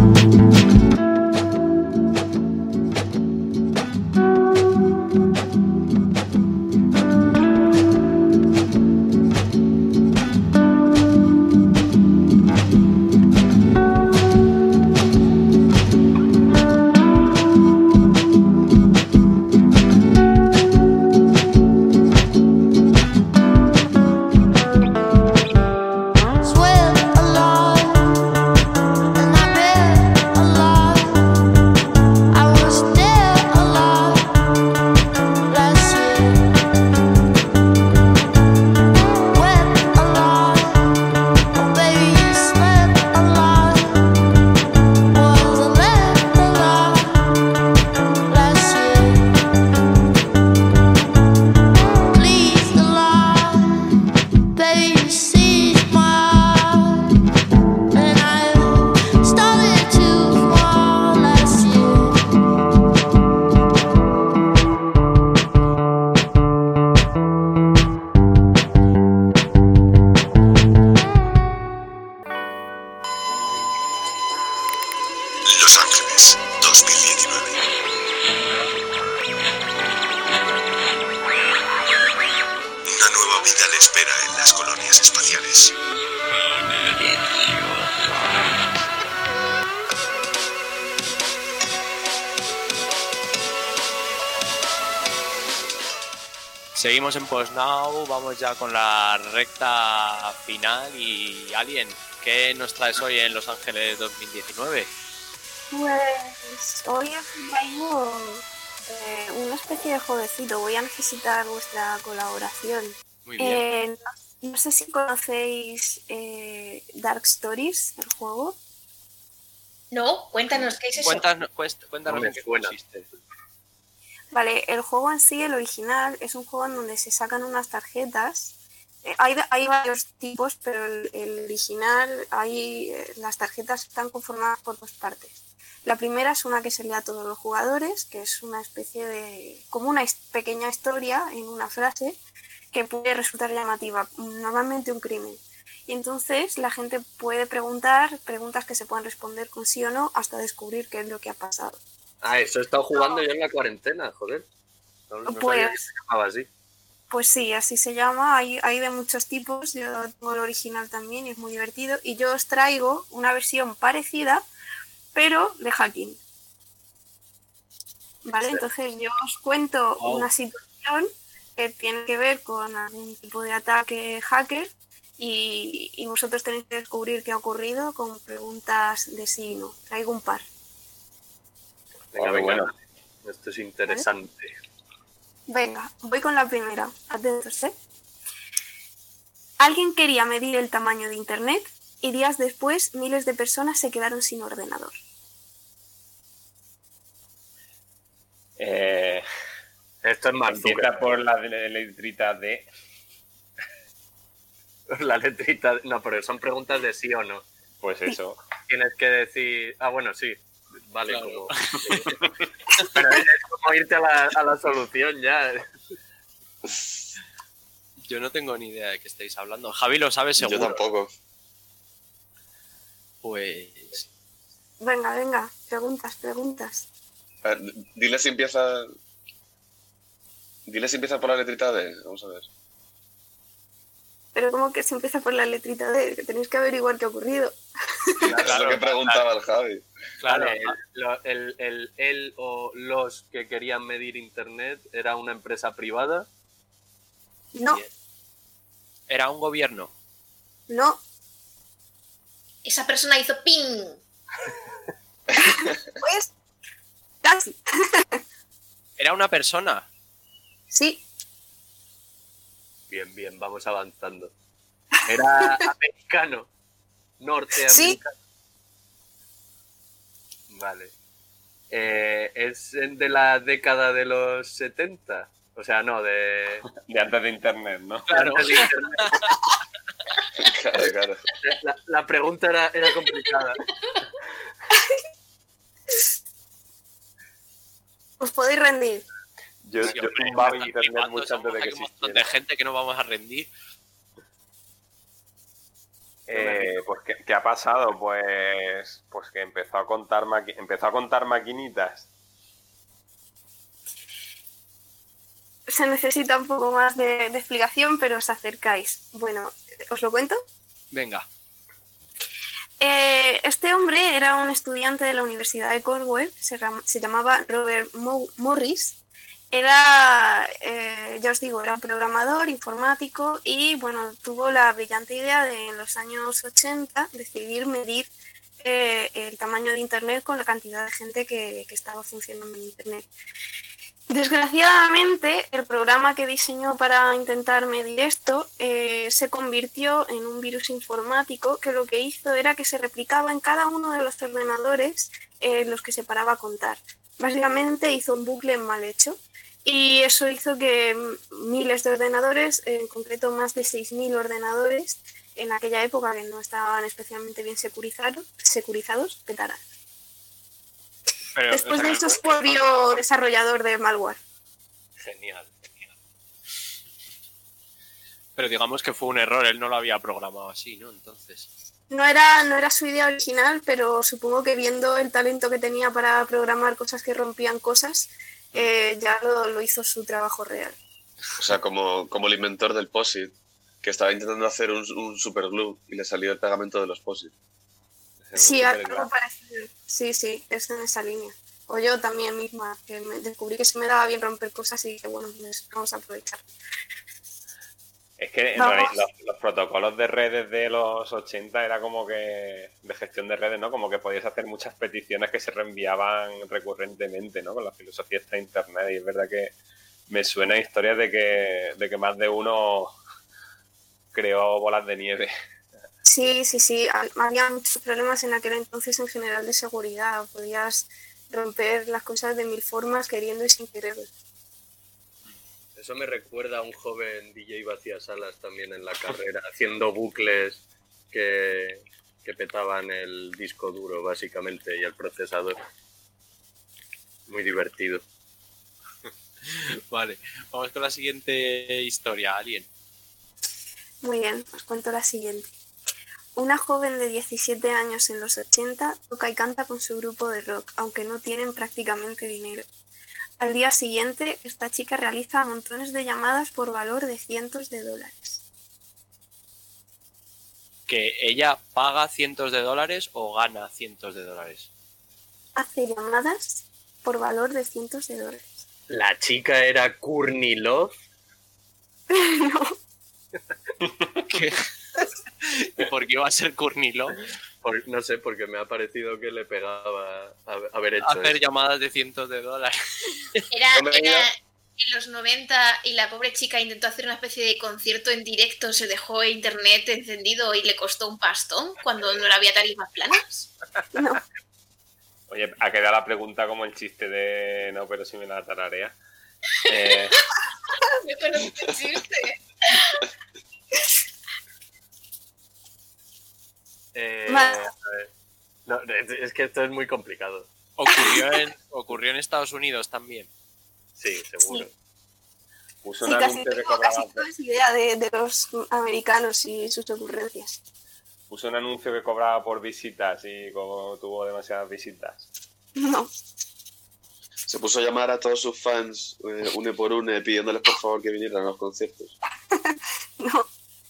Sweat a lot, and I bet a lot. I was there a lot last year. Wept a lot, oh baby you slept a lot. Was left a lot last year. Pleased a lot, baby you seized my heart. And I started to fall last year. Los Ángeles, 2019. Una nueva vida le espera en las colonias espaciales. Seguimos en PostNow, vamos ya con la recta final y Alien, ¿qué nos traes hoy en Los Ángeles 2019? Pues hoy os traigo una especie de jueguecito. Voy a necesitar vuestra colaboración. Muy bien. No sé si conocéis Dark Stories, el juego. No, cuéntanos, ¿qué es eso? Cuéntanos en qué consiste. Vale, el juego en sí, el original, es un juego en donde se sacan unas tarjetas. Hay varios tipos, pero el original, las tarjetas están conformadas por dos partes. La primera es una que se lee a todos los jugadores, que es una especie de... como una pequeña historia en una frase que puede resultar llamativa, normalmente un crimen. Y entonces la gente puede preguntar preguntas que se pueden responder con sí o no hasta descubrir qué es lo que ha pasado. Ah, eso he estado jugando yo en la cuarentena, joder. No sabía que se llamaba así. Pues sí, así se llama. Hay de muchos tipos. Yo tengo el original también y es muy divertido. Y yo os traigo una versión parecida, pero de hacking. ¿Vale? Sí. Entonces yo os cuento una situación que tiene que ver con algún tipo de ataque hacker y vosotros tenéis que descubrir qué ha ocurrido con preguntas de sí y no. Traigo un par. Venga, bueno. Esto es interesante. Venga, voy con la primera. Atentos, ¿eh? Alguien quería medir el tamaño de Internet y días después miles de personas se quedaron sin ordenador. Esto es más Empieza por la letrita D. La letrita... No, pero son preguntas de sí o no. Pues eso. Tienes que decir... Ah, bueno, sí. Vale, Claro. como... Pero es como irte a la solución ya. Yo no tengo ni idea de qué estáis hablando. Javi lo sabe seguro. Yo tampoco. Pues... Venga, preguntas. A ver, dile si empieza por la letrita D. Vamos a ver. Pero ¿cómo que se empieza por la letrita D? Que tenéis que averiguar qué ha ocurrido. Es lo que preguntaba el Javi. Claro. Vale, él o los que querían medir internet era una empresa privada. No, Era un gobierno. no. Esa persona hizo ping. Pues, casi. Era una persona. Sí, Bien, vamos avanzando. Era americano. Norteamericano. Vale. ¿Es de la década de los 70? O sea, no, de antes de internet, ¿no? Claro. Antes de internet. Claro. La pregunta era complicada. Os podéis rendir. Yo tumbaba internet mucho antes de que Hay un montón de gente que no vamos a rendir. Pues ¿qué ha pasado? Pues que empezó a contar maquinitas. Se necesita un poco más de explicación, pero os acercáis. Bueno, ¿os lo cuento? Venga. Este hombre era un estudiante de la Universidad de Cornwall, se llamaba Robert Morris. Era, ya os digo, era programador, informático y bueno, tuvo la brillante idea de en los años 80 decidir medir el tamaño de Internet con la cantidad de gente que estaba funcionando en Internet. Desgraciadamente, el programa que diseñó para intentar medir esto se convirtió en un virus informático que lo que hizo era que se replicaba en cada uno de los ordenadores los que se paraba a contar. Básicamente hizo un bucle mal hecho y eso hizo que miles de ordenadores, en concreto más de 6.000 ordenadores, en aquella época que no estaban especialmente bien securizados, petaran. Pero, Después de eso volvió desarrollador de malware. Genial. Pero digamos que fue un error, él no lo había programado así, ¿no? Entonces. No era su idea original, pero supongo que viendo el talento que tenía para programar cosas que rompían cosas, ya lo hizo su trabajo real. O sea, como el inventor del POSIT, que estaba intentando hacer un superglue y le salió el pegamento de los POSIT. Sí, algo parecido. Sí, es en esa línea. O yo también misma, que descubrí que se me daba bien romper cosas y que bueno, pues vamos a aprovechar. Es que los protocolos de redes de los 80 era como que, de gestión de redes, ¿no? Como que podías hacer muchas peticiones que se reenviaban recurrentemente, ¿no? Con la filosofía esta de internet. Y es verdad que me suena historias de que más de uno creó bolas de nieve. Sí. Había muchos problemas en aquel entonces en general de seguridad. Podías romper las cosas de mil formas queriendo y sin querer. Eso me recuerda a un joven DJ Vacía Salas también en la carrera, haciendo bucles que petaban el disco duro básicamente y el procesador. Muy divertido. Vale, vamos con la siguiente historia, Alien. Muy bien, os cuento la siguiente. Una joven de 17 años en los 80 toca y canta con su grupo de rock, aunque no tienen prácticamente dinero. Al día siguiente, esta chica realiza montones de llamadas por valor de cientos de dólares. ¿Que ella paga cientos de dólares o gana cientos de dólares? Hace llamadas por valor de cientos de dólares. ¿La chica era Courtney Love? No. ¿Qué? ¿Y por qué iba a ser Courtney Love? No sé, porque me ha parecido que le pegaba haber hecho hacer eso. llamadas de cientos de dólares. Era en los 90 y la pobre chica intentó hacer una especie de concierto en directo, se dejó internet encendido y le costó un pastón cuando no había tarifas planas. No. Oye, ha quedado la pregunta como el chiste de no, pero si me la tararea. Me conocí el chiste. No, es que esto es muy complicado. ¿Ocurrió en Estados Unidos también? Sí, seguro. Sí. Puso Sí, un casi anuncio que cobraba. toda idea de los americanos y sus ocurrencias. Puso un anuncio que cobraba por visitas y como tuvo demasiadas visitas. No. Se puso a llamar a todos sus fans, uno por uno, pidiéndoles por favor que vinieran a los conciertos. No.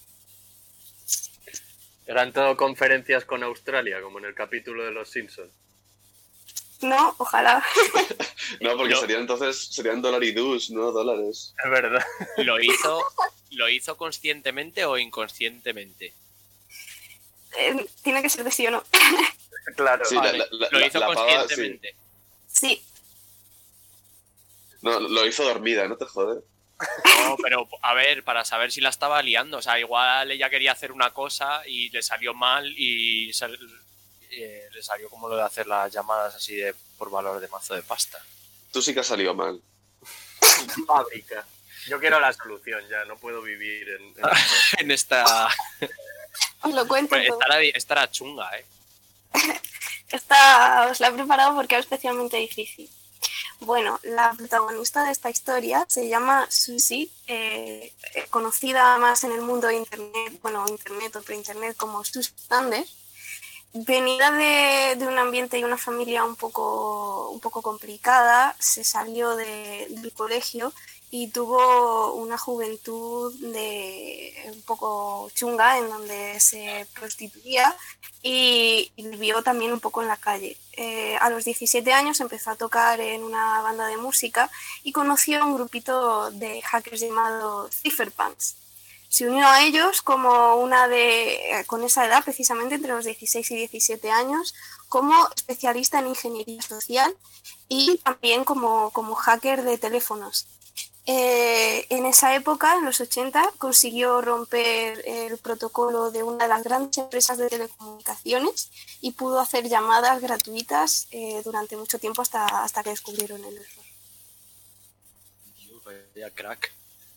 Eran todo conferencias con Australia, como en el capítulo de Los Simpsons. No, ojalá. No, porque serían dolaridus, no dólares. Es verdad. ¿Lo hizo conscientemente o inconscientemente? Tiene que ser de sí o no. Claro. Sí, vale. Lo hizo conscientemente. Sí. No, lo hizo dormida, no te jodes. No, pero a ver, para saber si la estaba liando. O sea, igual ella quería hacer una cosa y le salió mal y le salió como lo de hacer las llamadas así por valor de mazo de pasta. Tú sí que has salido mal. Fábrica. Yo quiero la solución ya, no puedo vivir en en esta... Os lo cuento. Pues todo. estará chunga, ¿eh? Os la he preparado porque es especialmente difícil. Bueno, la protagonista de esta historia se llama Susie, conocida más en el mundo de internet, bueno, internet o pre-internet como Susie Sanders. Venida de un ambiente y una familia un poco complicada, se salió del colegio y tuvo una juventud un poco chunga en donde se prostituía y vivió también un poco en la calle. A los 17 años empezó a tocar en una banda de música y conoció a un grupito de hackers llamado Cypherpunks. Se unió a ellos con esa edad, precisamente entre los 16 y 17 años, como especialista en ingeniería social y también como hacker de teléfonos. En esa época, en los 80, consiguió romper el protocolo de una de las grandes empresas de telecomunicaciones y pudo hacer llamadas gratuitas durante mucho tiempo hasta que descubrieron el error. Vaya crack.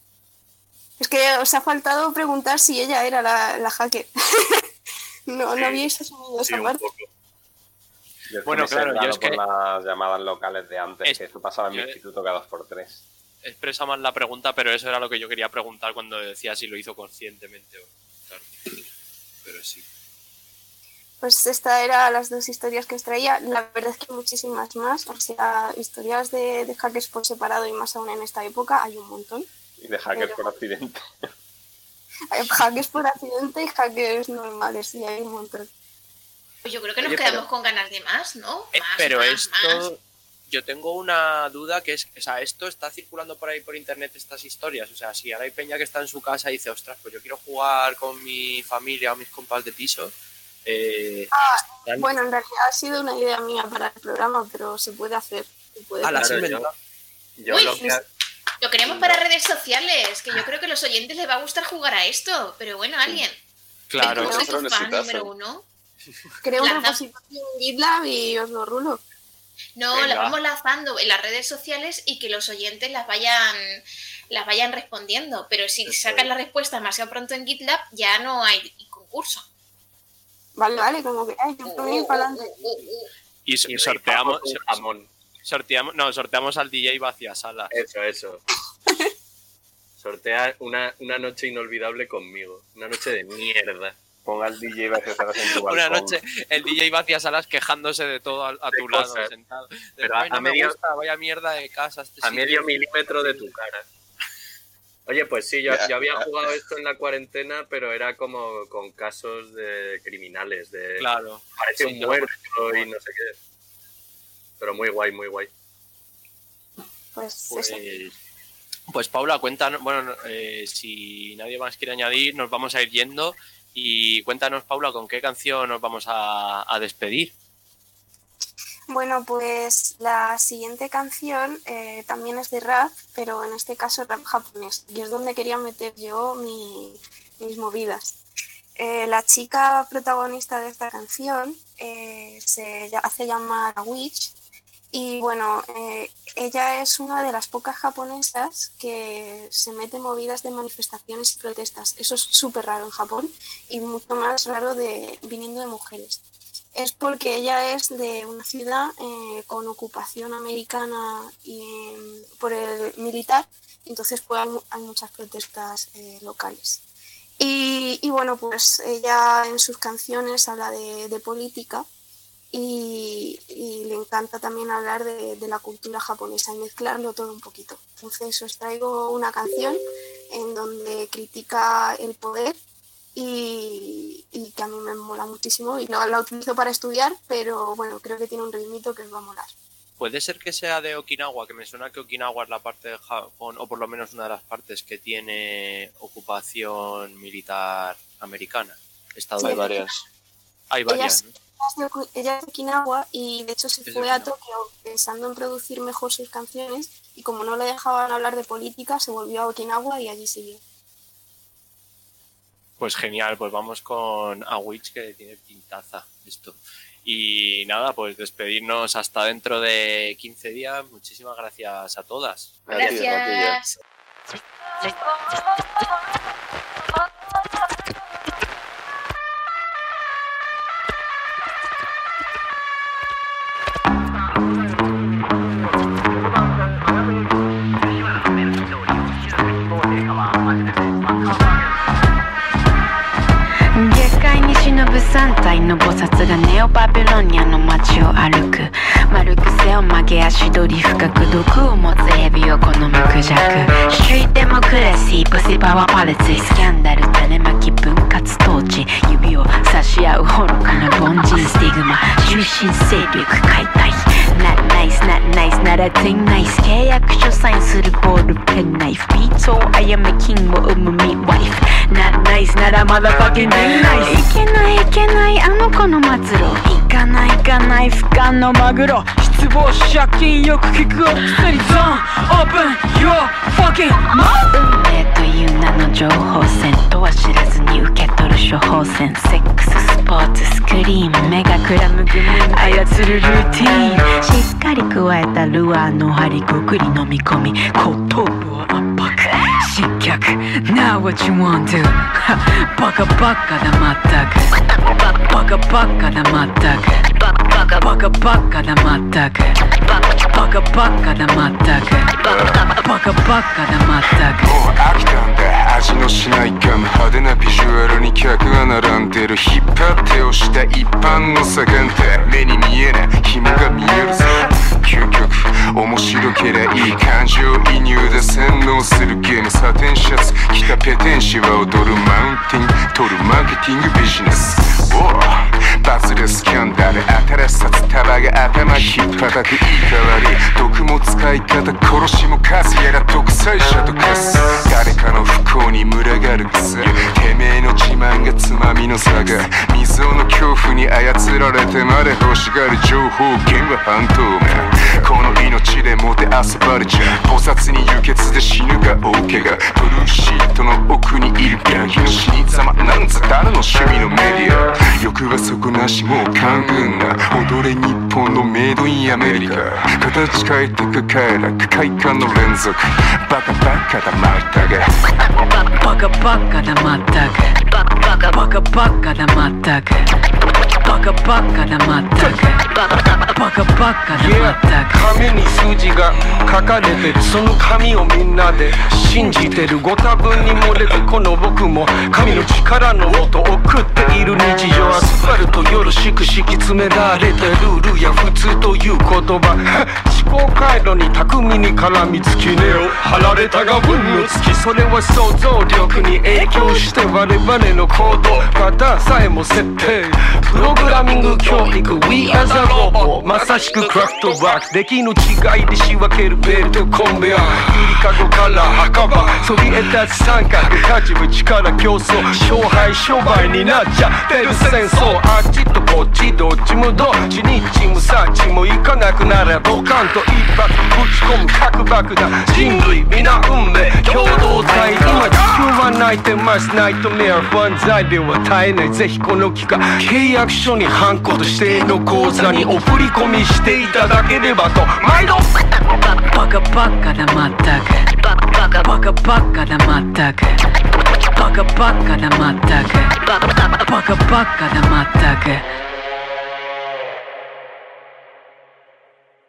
Es que os ha faltado preguntar si ella era la hacker. No habíais asumido esa parte. Bueno, claro, yo es por que... las llamadas locales de antes, que eso pasaba en mi yo- instituto cada 2x3. Expresa mal la pregunta, pero eso era lo que yo quería preguntar cuando decía si lo hizo conscientemente o no. Claro. Pero sí. Pues estas eran las dos historias que os traía. La verdad es que hay muchísimas más. O sea, historias de hackers por separado y más aún en esta época hay un montón. Y de hackers por accidente. Hay hackers por accidente y hackers normales, sí, hay un montón. Pues yo creo que nos Oye, quedamos pero- con ganas de más, ¿no? Pero más, esto... Yo tengo una duda que es, o sea, esto está circulando por ahí por internet, estas historias. O sea, si ahora hay peña que está en su casa y dice, ostras, pues yo quiero jugar con mi familia o mis compas de piso. ¿están? Bueno, en realidad ha sido una idea mía para el programa, pero se puede hacer. Se puede Ah, la has hacer. inventado. Yo Uy, lo que... Lo queremos para redes sociales, que yo creo que a los oyentes les va a gustar jugar a esto. Pero bueno, alguien. Claro. ¿Cómo soy Otro tu fan exitazo. número uno? Creo un Lanza- repositorio en GitLab y os lo rulo. No, Venga. las vamos lanzando en las redes sociales y que los oyentes las vayan respondiendo. Pero si sacan la respuesta demasiado pronto en GitLab, ya no hay concurso. Vale, como que hay, yo por mí para adelante. Y Y sorteamos, un jamón. sorteamos al DJ vacía sala. Eso. Sortea una noche inolvidable conmigo. Una noche de mierda. Ponga el DJ vacío salas en tu balcón. Una noche el DJ vacía salas quejándose de todo a tu lado, cosas. sentado. Pero Ay, a no me medio- gusta, vaya mierda de casa. Este A sitio. medio milímetro de tu cara. Oye, pues sí, yo había jugado esto en la cuarentena, pero era como con casos de criminales, de Claro. parece Sí, un no, muerto y no sé qué. Pero muy guay, muy guay. Pues Pues, eso. pues Paula, cuéntanos, bueno, si nadie más quiere añadir, nos vamos a ir yendo. Y cuéntanos, Paula, ¿con qué canción nos vamos a despedir? Bueno, pues la siguiente canción también es de rap, pero en este caso rap japonés, y es donde quería meter yo mis movidas. La chica protagonista de esta canción se hace llamar Witch y bueno, ella es una de las pocas japonesas que se mete en movidas de manifestaciones y protestas. Eso es súper raro en Japón y mucho más raro viniendo de mujeres. Es porque ella es de una ciudad con ocupación americana por el militar, entonces pues hay muchas protestas locales. Y bueno, pues ella en sus canciones habla de política y le encanta también hablar de la cultura japonesa y mezclarlo todo un poquito. Entonces os traigo una canción en donde critica el poder y que a mí me mola muchísimo y la utilizo para estudiar, pero bueno, creo que tiene un ritmito que os va a molar. Puede ser que sea de Okinawa, que me suena que Okinawa es la parte de Japón, o por lo menos una de las partes que tiene ocupación militar americana. Hay varias. Hay varias, ¿no? Ella es de Okinawa y de hecho se Es de fue a Okinawa. Tokio pensando en producir mejor sus canciones y como no le dejaban hablar de política se volvió a Okinawa y allí siguió. Pues genial, pues vamos con A Witch, que tiene pintaza esto. Y nada, pues despedirnos hasta dentro de 15 días. Muchísimas gracias a todas. Gracias. 3体の菩薩がネオバビロニアの街を歩く。丸癖を曲げ足取り深く毒を持つヘビを好むクジャク。ストリートデモクラシープシパワーパレツィスキャンダル種まき分割統治。指を差し合う愚かな凡人スティグマ。中心勢力解体。Not nice, not nice, not a thing nice。契約書サインするボールペンナイフ。ビートをI am a kingを生むミッドワイフ。Not nice, not a motherfucking thing nice。いけないいけないあの子の末路。行かない行かない不可のマグロ。失望借金よく聞くお薬ゾーン。Open your fucking mouth。運命という名の情報戦とは知らずに受け取る処方箋。セックススポーツスクリーンメガクラムグミン操るルーティーン。しっかり加えたルアーの針ごくり飲み込み後頭部を圧迫。失脚 Now what you want to バカバカだまったくバカバカだまったくバカバカだまったくバカバカだまったくバカバカだまったく。 もう飽きたんだ味のしないガム派手なビジュアルに客が並んでる。引っ張って押した一般の左官って目に見えない紐が見えるぜ。究極面白けりゃいい感情移入で洗脳するゲーム。サテンシャツ着たペテンシは踊るマウンティング取るマーケティングビジネス。バズるスキャンダル新しさつたばが頭引っ叩くいい代わり。毒も使い方殺しも数やら独裁者と化す。誰かの不幸に群がる草。てめえの自慢がつまみの差が未曾有の恐怖に操られてまで欲しがる情報源は半透明。この命でもてあそばれちゃう菩薩に輸血で死ぬが大怪我。ブルーシートの奥にいるヤギの死に様なんつ誰の趣味のメディア。欲は底なしもう勘軍な踊れ日本のメイドインアメリカ。形変えてく快楽快感の連続。バカバカだまったくバカバカだまったくバカバカだまったくバカバカだまったくバカバカだまったく。 紙に数字が書かれてる。その紙をみんなで信じてる。ご多分に漏れるこの僕も神の力のもと送っている日常。アスファルトよろしく敷き詰められたルールや普通という言葉。思考回路に巧みに絡みつき根を張られたが運のつき。それは想像力に影響して我々の行動パターンさえも設定。プログラミング教育 We are the robot まさしくクラフトワーク。出来の違いで仕分けるベルトコンベヤー。ゆりかごから墓場そびえ立つ三角立場力競争。勝敗商売になっちゃってる戦争。あっちとこっちどっちもどっちにチームさっちも行かなくならドカンと一発ぶち込む核爆弾。人類皆運命共同体。今地球は泣いてますナイトメア不安材料は絶えない。ぜひこの機会契約書にハンコと指定の口座にお振り込みしていただければと毎度。 バカバカだまったくバカバカだまったくバカバカだまったくバカバカだまったく。